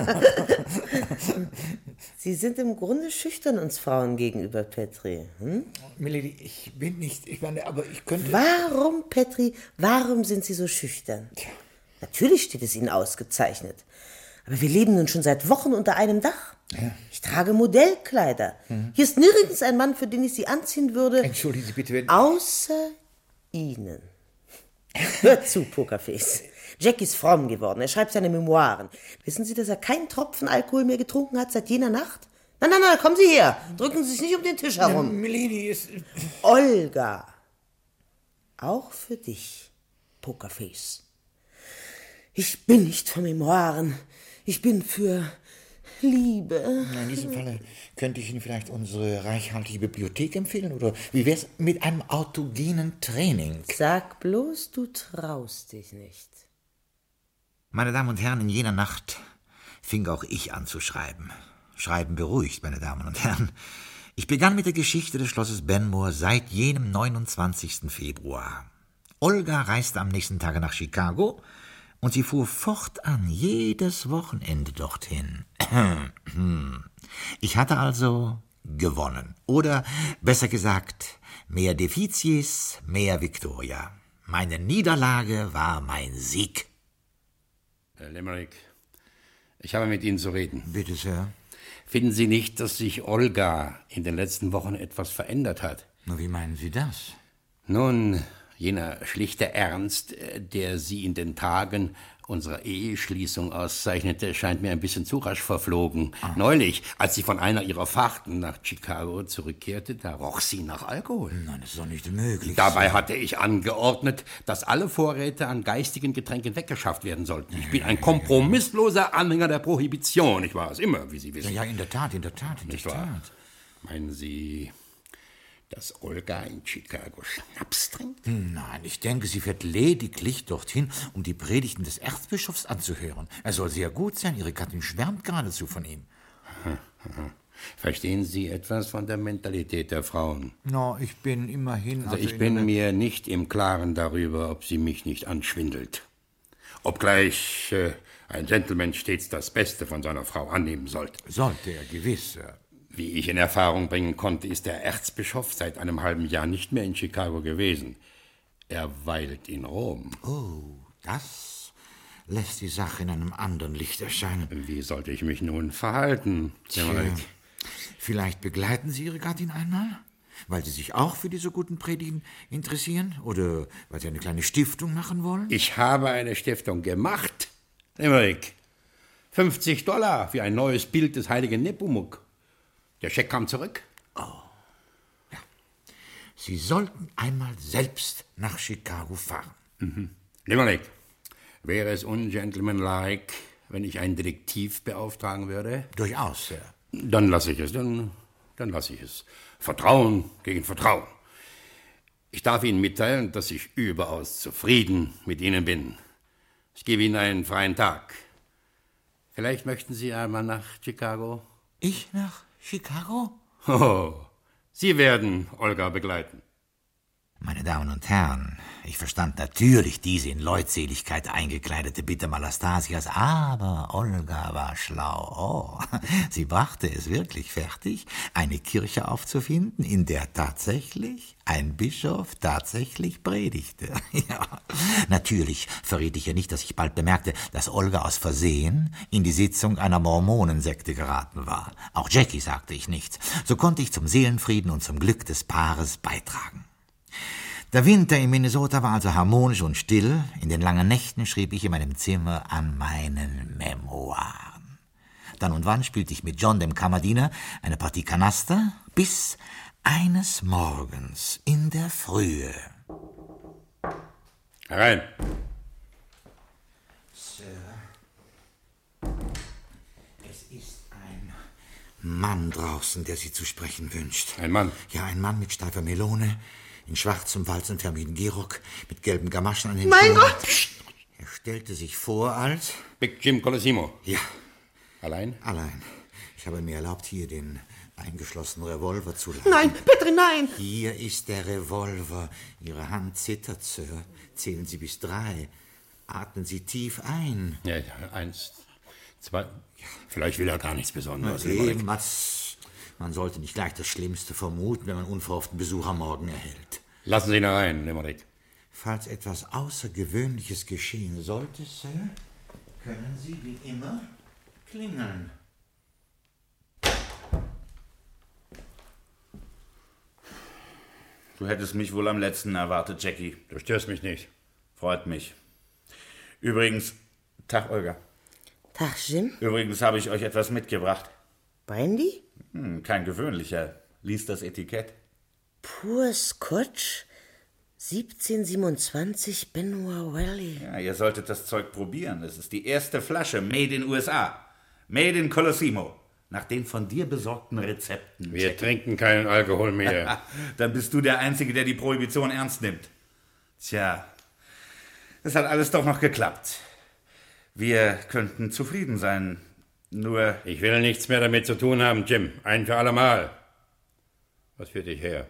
Sie sind im Grunde schüchtern uns Frauen gegenüber, Petri. Hm? Milady, ich bin nicht, aber ich könnte... Warum, Petri, warum sind Sie so schüchtern? Tja. Natürlich steht es Ihnen ausgezeichnet. Aber wir leben nun schon seit Wochen unter einem Dach. Ja. Ich trage Modellkleider. Hier ist nirgends ein Mann, für den ich Sie anziehen würde. Entschuldigen Sie bitte, wenn... Außer Ihnen. Hört zu, Pokerface. Jack ist fromm geworden. Er schreibt seine Memoiren. Wissen Sie, dass er keinen Tropfen Alkohol mehr getrunken hat seit jener Nacht? Nein, kommen Sie her. Drücken Sie sich nicht um den Tisch herum. Milady ist... Olga. Auch für dich, Pokerface. Ich bin nicht für Memoiren. Ich bin für Liebe. In diesem Falle könnte ich Ihnen vielleicht unsere reichhaltige Bibliothek empfehlen, oder wie wär's mit einem autogenen Training? Sag bloß, du traust dich nicht. Meine Damen und Herren, in jener Nacht fing auch ich an zu schreiben. Schreiben beruhigt, meine Damen und Herren. Ich begann mit der Geschichte des Schlosses Benmore seit jenem 29. Februar. Olga reiste am nächsten Tage nach Chicago, und sie fuhr fortan jedes Wochenende dorthin. Ich hatte also gewonnen. Oder, besser gesagt, mehr Defizies, mehr Victoria. Meine Niederlage war mein Sieg. Herr Limerick, ich habe mit Ihnen zu reden. Bitte, Sir. Finden Sie nicht, dass sich Olga in den letzten Wochen etwas verändert hat? Na, wie meinen Sie das? Nun, jener schlichte Ernst, der sie in den Tagen unserer Eheschließung auszeichnete, scheint mir ein bisschen zu rasch verflogen. Neulich, als sie von einer ihrer Fahrten nach Chicago zurückkehrte, da roch sie nach Alkohol. Nein, das ist doch nicht möglich. Dabei hatte ich angeordnet, dass alle Vorräte an geistigen Getränken weggeschafft werden sollten. Ich bin ein kompromissloser Anhänger der Prohibition. Ich war es immer, wie Sie wissen. Ja, in der Tat. Nicht wahr? Meinen Sie, dass Olga in Chicago Schnaps trinkt? Nein, ich denke, sie fährt lediglich dorthin, um die Predigten des Erzbischofs anzuhören. Er soll sehr gut sein, ihre Gattin schwärmt geradezu von ihm. Verstehen Sie etwas von der Mentalität der Frauen? No, ich bin immerhin... Also ich bin mir nicht im Klaren darüber, ob sie mich nicht anschwindelt. Obgleich ein Gentleman stets das Beste von seiner Frau annehmen sollte. Sollte er, gewiss, Sir. Wie ich in Erfahrung bringen konnte, ist der Erzbischof seit einem halben Jahr nicht mehr in Chicago gewesen. Er weilt in Rom. Oh, das lässt die Sache in einem anderen Licht erscheinen. Wie sollte ich mich nun verhalten? Vielleicht begleiten Sie Ihre Gattin einmal? Weil Sie sich auch für diese guten Predigen interessieren? Oder weil Sie eine kleine Stiftung machen wollen? Ich habe eine Stiftung gemacht, Limerick. $50 für ein neues Bild des heiligen Nepomuk. Der Scheck kam zurück. Oh. Ja. Sie sollten einmal selbst nach Chicago fahren. Limerick, wäre es ungentlemanlike, wenn ich einen Detektiv beauftragen würde? Durchaus, Sir. Dann lasse ich es, dann lasse ich es. Vertrauen gegen Vertrauen. Ich darf Ihnen mitteilen, dass ich überaus zufrieden mit Ihnen bin. Ich gebe Ihnen einen freien Tag. Vielleicht möchten Sie einmal nach Chicago? Ich nach Chicago? Oh, Sie werden Olga begleiten. Meine Damen und Herren, ich verstand natürlich diese in Leutseligkeit eingekleidete Bitte Malastasias, aber Olga war schlau. Oh, sie brachte es wirklich fertig, eine Kirche aufzufinden, in der tatsächlich ein Bischof tatsächlich predigte. Ja, natürlich verriet ich ihr nicht, dass ich bald bemerkte, dass Olga aus Versehen in die Sitzung einer Mormonensekte geraten war. Auch Jackie sagte ich nichts. So konnte ich zum Seelenfrieden und zum Glück des Paares beitragen. Der Winter in Minnesota war also harmonisch und still. In den langen Nächten schrieb ich in meinem Zimmer an meinen Memoiren. Dann und wann spielte ich mit John, dem Kammerdiener, eine Partie Kanaster, bis eines Morgens in der Frühe. Herein. Sir, es ist ein Mann draußen, der Sie zu sprechen wünscht. Ein Mann? Ja, ein Mann mit steifer Melone, in schwarzem walzenfarbenen Gehrock, mit gelben Gamaschen an den Mein Schuhen. Gott! Er stellte sich vor als... Big Jim Colosimo. Ja. Allein? Allein. Ich habe mir erlaubt, hier den eingeschlossenen Revolver zu laden. Nein, Petri, nein! Hier ist der Revolver. Ihre Hand zittert, Sir. Zählen Sie bis 3. Atmen Sie tief ein. Ja, 1, 2. Vielleicht will er gar nichts Besonderes. Eben, man sollte nicht gleich das Schlimmste vermuten, wenn man unverhofften Besuch am Morgen erhält. Lassen Sie ihn herein, Limerick. Falls etwas Außergewöhnliches geschehen sollte, Sir, können Sie wie immer klingeln. Du hättest mich wohl am letzten erwartet, Jackie. Du störst mich nicht. Freut mich. Übrigens, Tag, Olga. Tag, Jim. Übrigens habe ich euch etwas mitgebracht. Brandy? Kein gewöhnlicher. Lies das Etikett. Pur Scotch, 1727 Benoit Valley. Ja, ihr solltet das Zeug probieren. Es ist die erste Flasche, made in USA. Made in Colosimo. Nach den von dir besorgten Rezepten. Wir trinken keinen Alkohol mehr. Dann bist du der Einzige, der die Prohibition ernst nimmt. Tja, es hat alles doch noch geklappt. Wir könnten zufrieden sein, nur... Ich will nichts mehr damit zu tun haben, Jim. Ein für allemal. Was führt dich her?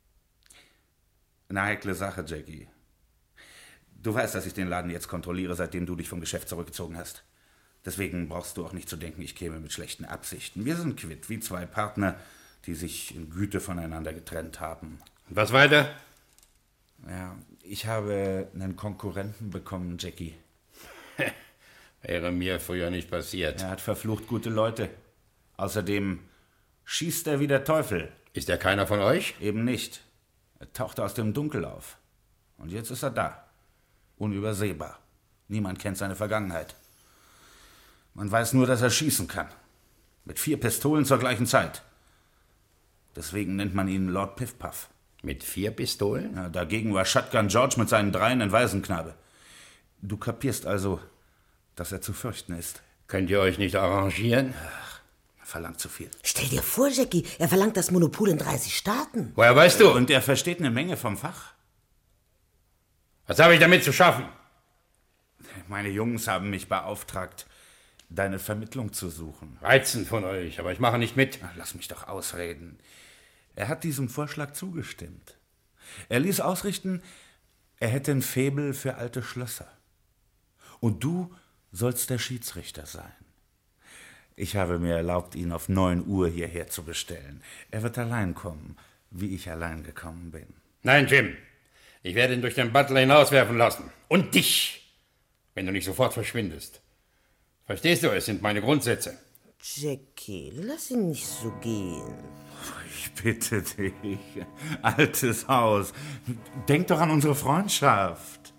Eine heikle Sache, Jackie. Du weißt, dass ich den Laden jetzt kontrolliere, seitdem du dich vom Geschäft zurückgezogen hast. Deswegen brauchst du auch nicht zu denken, ich käme mit schlechten Absichten. Wir sind quitt, wie zwei Partner, die sich in Güte voneinander getrennt haben. Und was weiter? Ja, ich habe einen Konkurrenten bekommen, Jackie. Wäre mir früher nicht passiert. Er hat verflucht gute Leute. Außerdem schießt er wie der Teufel. Ist er keiner von euch? Eben nicht. Er tauchte aus dem Dunkel auf. Und jetzt ist er da. Unübersehbar. Niemand kennt seine Vergangenheit. Man weiß nur, dass er schießen kann. Mit 4 Pistolen zur gleichen Zeit. Deswegen nennt man ihn Lord Piff-Puff. Mit 4 Pistolen? Ja, dagegen war Shotgun George mit seinen 3 ein Waisenknabe. Du kapierst also, dass er zu fürchten ist. Könnt ihr euch nicht arrangieren? Ach, er verlangt zu viel. Stell dir vor, Jackie, er verlangt das Monopol in 30 Staaten. Woher weißt du? Und er versteht eine Menge vom Fach. Was habe ich damit zu schaffen? Meine Jungs haben mich beauftragt, deine Vermittlung zu suchen. Reizend von euch, aber ich mache nicht mit. Ach, lass mich doch ausreden. Er hat diesem Vorschlag zugestimmt. Er ließ ausrichten, er hätte ein Faible für alte Schlösser. Und du sollst der Schiedsrichter sein. Ich habe mir erlaubt, ihn auf 9 Uhr hierher zu bestellen. Er wird allein kommen, wie ich allein gekommen bin. Nein, Jim. Ich werde ihn durch den Butler hinauswerfen lassen. Und dich, wenn du nicht sofort verschwindest. Verstehst du, es sind meine Grundsätze. Jackie, lass ihn nicht so gehen. Ich bitte dich, altes Haus, denk doch an unsere Freundschaft.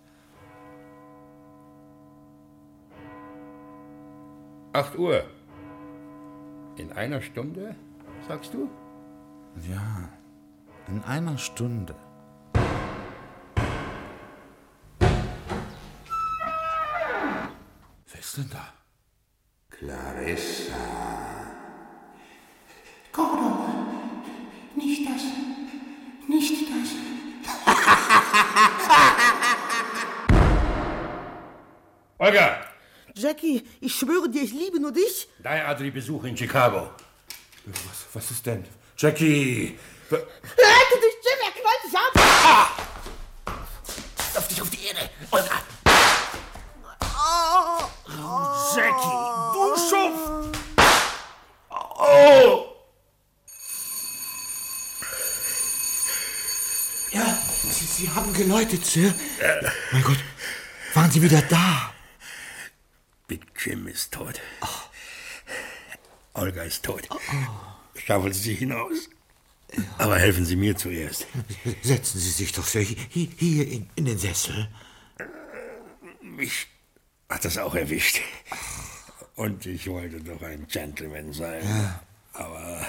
8 Uhr. In einer Stunde, sagst du? Ja, in einer Stunde. Wer ist denn da? Clarissa. Gordon, nicht das. Nicht das. Olga! Jackie, ich schwöre dir, ich liebe nur dich. Daher also die Besuche in Chicago. Was ist denn? Jackie! Rette dich, Jim, er knallt dich ab! Auf dich auf die Erde, Olga! Jackie, du Schuft! Oh! Ja, Sie haben geläutet, Sir. Mein Gott, waren Sie wieder da? Big Jim ist tot. Olga ist tot. Schaufeln Sie sich hinaus. Aber helfen Sie mir zuerst. Setzen Sie sich doch, Sir, hier in den Sessel. Mich hat das auch erwischt. Und ich wollte doch ein Gentleman sein. Ja. Aber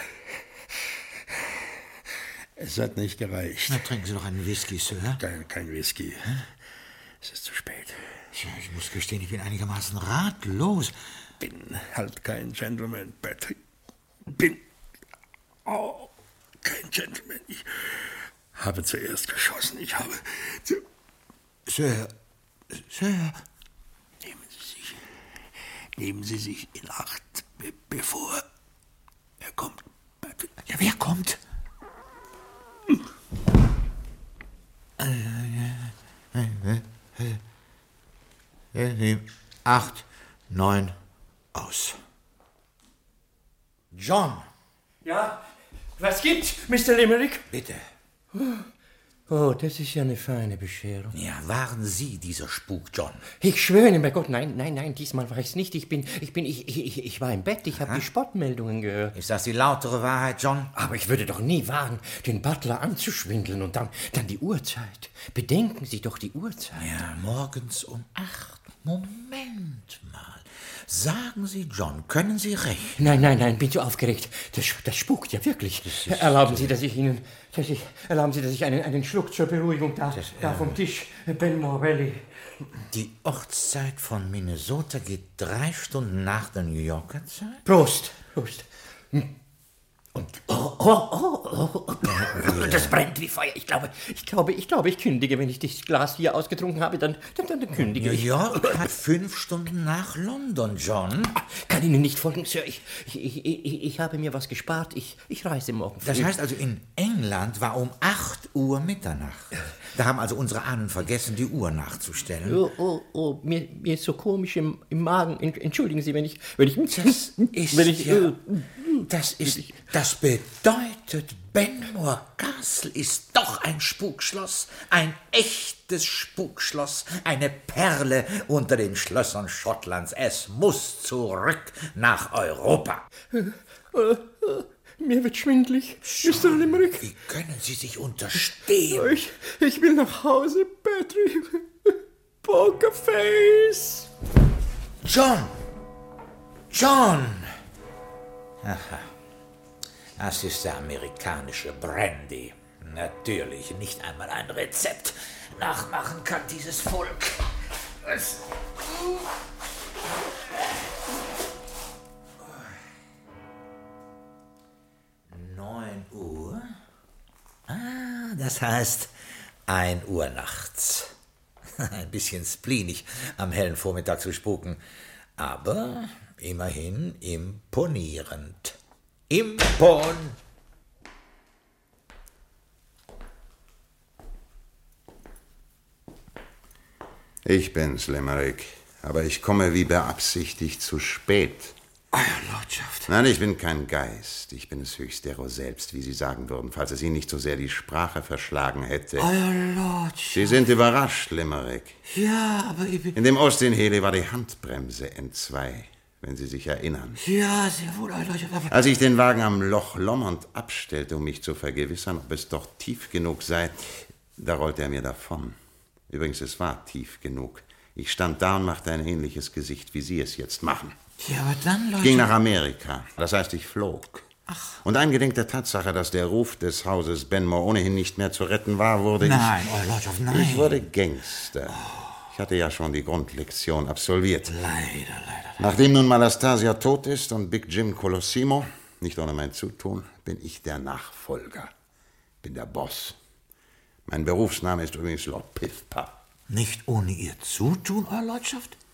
es hat nicht gereicht. Na, trinken Sie doch einen Whisky, Sir. Kein Whisky. Es ist zu spät. Tja, ich muss gestehen, ich bin einigermaßen ratlos. Bin halt kein Gentleman, Patrick. Kein Gentleman. Ich habe zuerst geschossen. Ich habe... Sir. Nehmen Sie sich in Acht, bevor er kommt, Patrick. Ja, wer kommt? 8, 9, aus. John! Ja, was gibt's, Mr. Limerick? Bitte. Oh, das ist ja eine feine Bescherung. Ja, waren Sie dieser Spuk, John? Ich schwöre Ihnen bei Gott, nein, diesmal war ich's nicht. Ich war im Bett, ich habe die Spottmeldungen gehört. Ist das die lautere Wahrheit, John? Aber ich würde doch nie wagen, den Butler anzuschwindeln und dann die Uhrzeit. Bedenken Sie doch die Uhrzeit. Ja, morgens um 8. Moment mal. Sagen Sie, John, können Sie recht? Nein, bin zu aufgeregt. Das spukt ja wirklich. Erlauben Sie, dass ich einen Schluck zur Beruhigung da vom Tisch, Ben Morelli. Die Ortszeit von Minnesota geht 3 Stunden nach der New Yorker Zeit? Prost. Und das brennt wie Feuer. Ich glaube, ich kündige. Wenn ich das Glas hier ausgetrunken habe, dann kündige ich. New York hat 5 Stunden nach London, John. Kann Ihnen nicht folgen, Sir. Ich habe mir was gespart. Ich reise morgen früh. Das heißt also, in England war um 8 Uhr Mitternacht. Da haben also unsere Ahnen vergessen, die Uhr nachzustellen. Mir ist so komisch im Magen. Entschuldigen Sie, wenn ich Das bedeutet, Benmore Castle ist doch ein Spukschloss. Ein echtes Spukschloss. Eine Perle unter den Schlössern Schottlands. Es muss zurück nach Europa. Mir wird schwindlig, Mr. Limerick. Wie können Sie sich unterstehen? Ich will nach Hause, Patrick. Pokerface. John! Aha. Das ist der amerikanische Brandy. Natürlich nicht einmal ein Rezept nachmachen kann dieses Volk. 9 Uhr? Das heißt 1 Uhr nachts. Ein bisschen spleenig, am hellen Vormittag zu spuken. Aber immerhin imponierend. Ich bin's, Limerick. Aber ich komme wie beabsichtigt zu spät. Euer Lordschaft. Nein, ich bin kein Geist. Ich bin es höchstdero selbst, wie Sie sagen würden, falls es Ihnen nicht so sehr die Sprache verschlagen hätte. Euer Lordschaft. Sie sind überrascht, Limerick. Ja, aber ich bin... In dem Austin-Heli war die Handbremse entzwei, wenn Sie sich erinnern. Ja, sehr wohl, Euer Lordschaft. Als ich den Wagen am Loch Lomond abstellte, um mich zu vergewissern, ob es doch tief genug sei, da rollte er mir davon. Übrigens, es war tief genug. Ich stand da und machte ein ähnliches Gesicht, wie Sie es jetzt machen. Ja, aber dann, Leute... Ging nach Amerika. Das heißt, ich flog. Ach. Und eingedenk der Tatsache, dass der Ruf des Hauses Benmore ohnehin nicht mehr zu retten war, wurde Nein, Euer Lordschaft, nein. Ich wurde Gangster. Ich hatte ja schon die Grundlektion absolviert. Leider. Nachdem nun Malastasia tot ist und Big Jim Colosimo, nicht ohne mein Zutun, bin ich der Nachfolger. Bin der Boss. Mein Berufsname ist übrigens Lord Piff-Puff. Nicht ohne Ihr Zutun, Euer Lordschaft?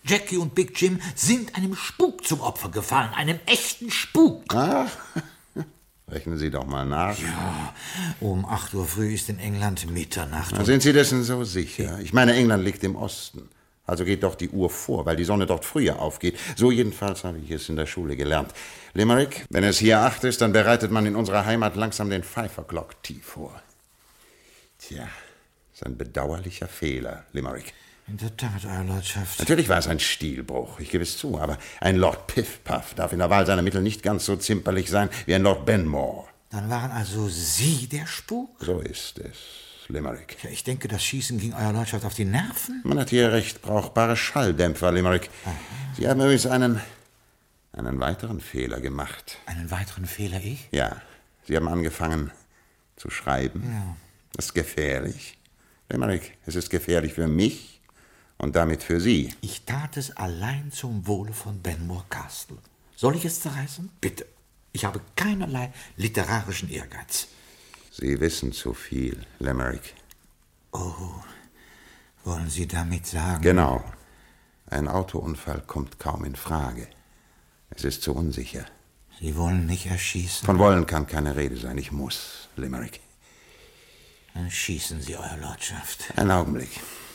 Jackie und Big Jim sind einem Spuk zum Opfer gefallen, einem echten Spuk. Ah, rechnen Sie doch mal nach. Ja, um 8 Uhr früh ist in England Mitternacht. Sind Sie dessen so sicher? Ich meine, England liegt im Osten. Also geht doch die Uhr vor, weil die Sonne dort früher aufgeht. So jedenfalls habe ich es in der Schule gelernt. Limerick, wenn es hier 8 ist, dann bereitet man in unserer Heimat langsam den 5 o'clock Tea vor. Tja, das ist ein bedauerlicher Fehler, Limerick. In der Tat, Euer Lordschaft. Natürlich war es ein Stilbruch, ich gebe es zu, aber ein Lord Piff-Puff darf in der Wahl seiner Mittel nicht ganz so zimperlich sein wie ein Lord Benmore. Dann waren also Sie der Spuk? So ist es, Limerick. Ja, ich denke, das Schießen ging Euer Lordschaft auf die Nerven. Man hat hier recht brauchbare Schalldämpfer, Limerick. Aha. Sie haben übrigens einen weiteren Fehler gemacht. Einen weiteren Fehler, ich? Ja, Sie haben angefangen zu schreiben. Ja. Das ist gefährlich. Limerick, es ist gefährlich für mich und damit für Sie. Ich tat es allein zum Wohle von Benmore Castle. Soll ich es zerreißen? Bitte. Ich habe keinerlei literarischen Ehrgeiz. Sie wissen zu viel, Limerick. Oh, wollen Sie damit sagen? Genau. Ein Autounfall kommt kaum in Frage. Es ist zu unsicher. Sie wollen mich erschießen? Von wollen kann keine Rede sein. Ich muss, Limerick. Dann schießen Sie, Euer Lordschaft. Einen Augenblick.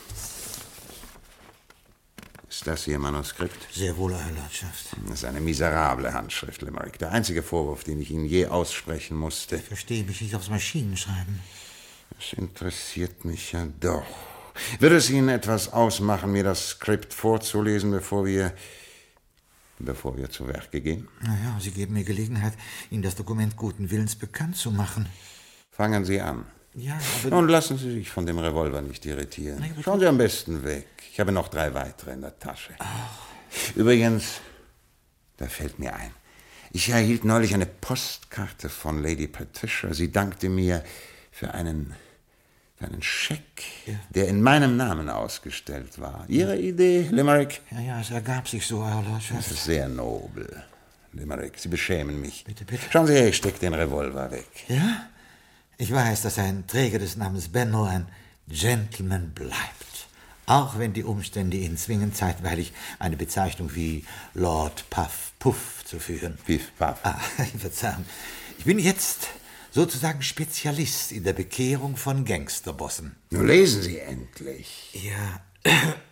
Ist das Ihr Manuskript? Sehr wohl, Euer Lordschaft. Das ist eine miserable Handschrift, Limerick. Der einzige Vorwurf, den ich Ihnen je aussprechen musste. Ich verstehe mich nicht aufs Maschinenschreiben. Das interessiert mich ja doch. Würde es Ihnen etwas ausmachen, mir das Skript vorzulesen, bevor wir zu Werke gehen? Naja, Sie geben mir Gelegenheit, Ihnen das Dokument guten Willens bekannt zu machen. Fangen Sie an. Ja, aber... Und lassen Sie sich von dem Revolver nicht irritieren. Nein, Schauen Sie am besten weg. Ich habe noch 3 weitere in der Tasche. Ach. Übrigens, da fällt mir ein. Ich erhielt neulich eine Postkarte von Lady Patricia. Sie dankte mir für einen Scheck, der in meinem Namen ausgestellt war. Ihre Idee, Limerick? Ja, es ergab sich so, Euer Lordschaft. Das ist sehr nobel, Limerick. Sie beschämen mich. Bitte, bitte. Schauen Sie her, ich stecke den Revolver weg. Ja? Ich weiß, dass ein Träger des Namens Benmore ein Gentleman bleibt. Auch wenn die Umstände ihn zwingen, zeitweilig eine Bezeichnung wie Lord Puff Puff zu führen. Piff Puff. Verzeihung. Ich bin jetzt sozusagen Spezialist in der Bekehrung von Gangsterbossen. Nun lesen Sie endlich. Ja.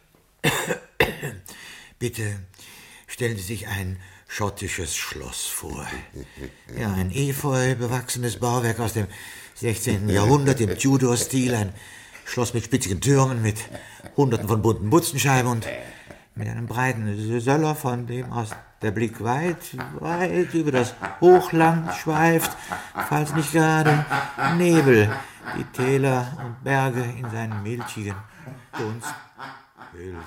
Bitte stellen Sie sich ein schottisches Schloss vor. Ja, ein efeu bewachsenes Bauwerk aus dem 16. Jahrhundert im Tudor-Stil, ein Schloss mit spitzigen Türmen, mit Hunderten von bunten Butzenscheiben und mit einem breiten Söller, von dem aus der Blick weit über das Hochland schweift, falls nicht gerade Nebel die Täler und Berge in seinen milchigen Dunst hüllt.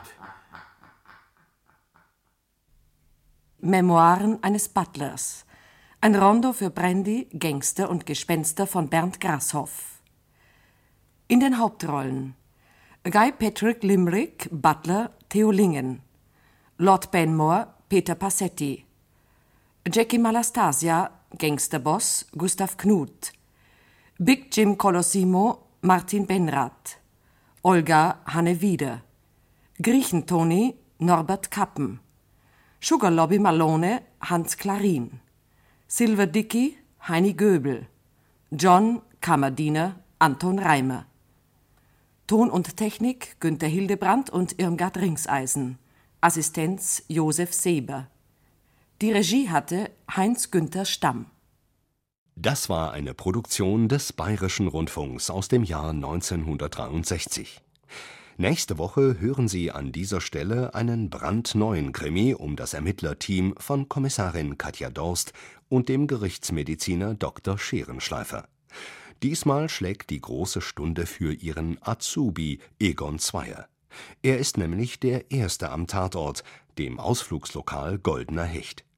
Memoiren eines Butlers. Ein Rondo für Brandy, Gangster und Gespenster von Bernd Grasshoff. In den Hauptrollen Guy Patrick Limerick, Butler, Theo Lingen. Lord Benmore, Peter Passetti. Jackie Malastasia, Gangsterboss, Gustav Knut. Big Jim Colosimo, Martin Benrath. Olga, Hanne Wieder. Griechen-Toni, Norbert Kappen. Sugar Lobby Malone, Hans Klarin. Silver Dicky, Heini Göbel. John, Kammerdiener, Anton Reimer. Ton und Technik Günter Hildebrandt und Irmgard Ringseisen. Assistenz Josef Seber. Die Regie hatte Heinz-Günther Stamm. Das war eine Produktion des Bayerischen Rundfunks aus dem Jahr 1963. Nächste Woche hören Sie an dieser Stelle einen brandneuen Krimi um das Ermittlerteam von Kommissarin Katja Dorst und dem Gerichtsmediziner Dr. Scherenschleifer. Diesmal schlägt die große Stunde für ihren Azubi Egon Zweier. Er ist nämlich der Erste am Tatort, dem Ausflugslokal Goldener Hecht.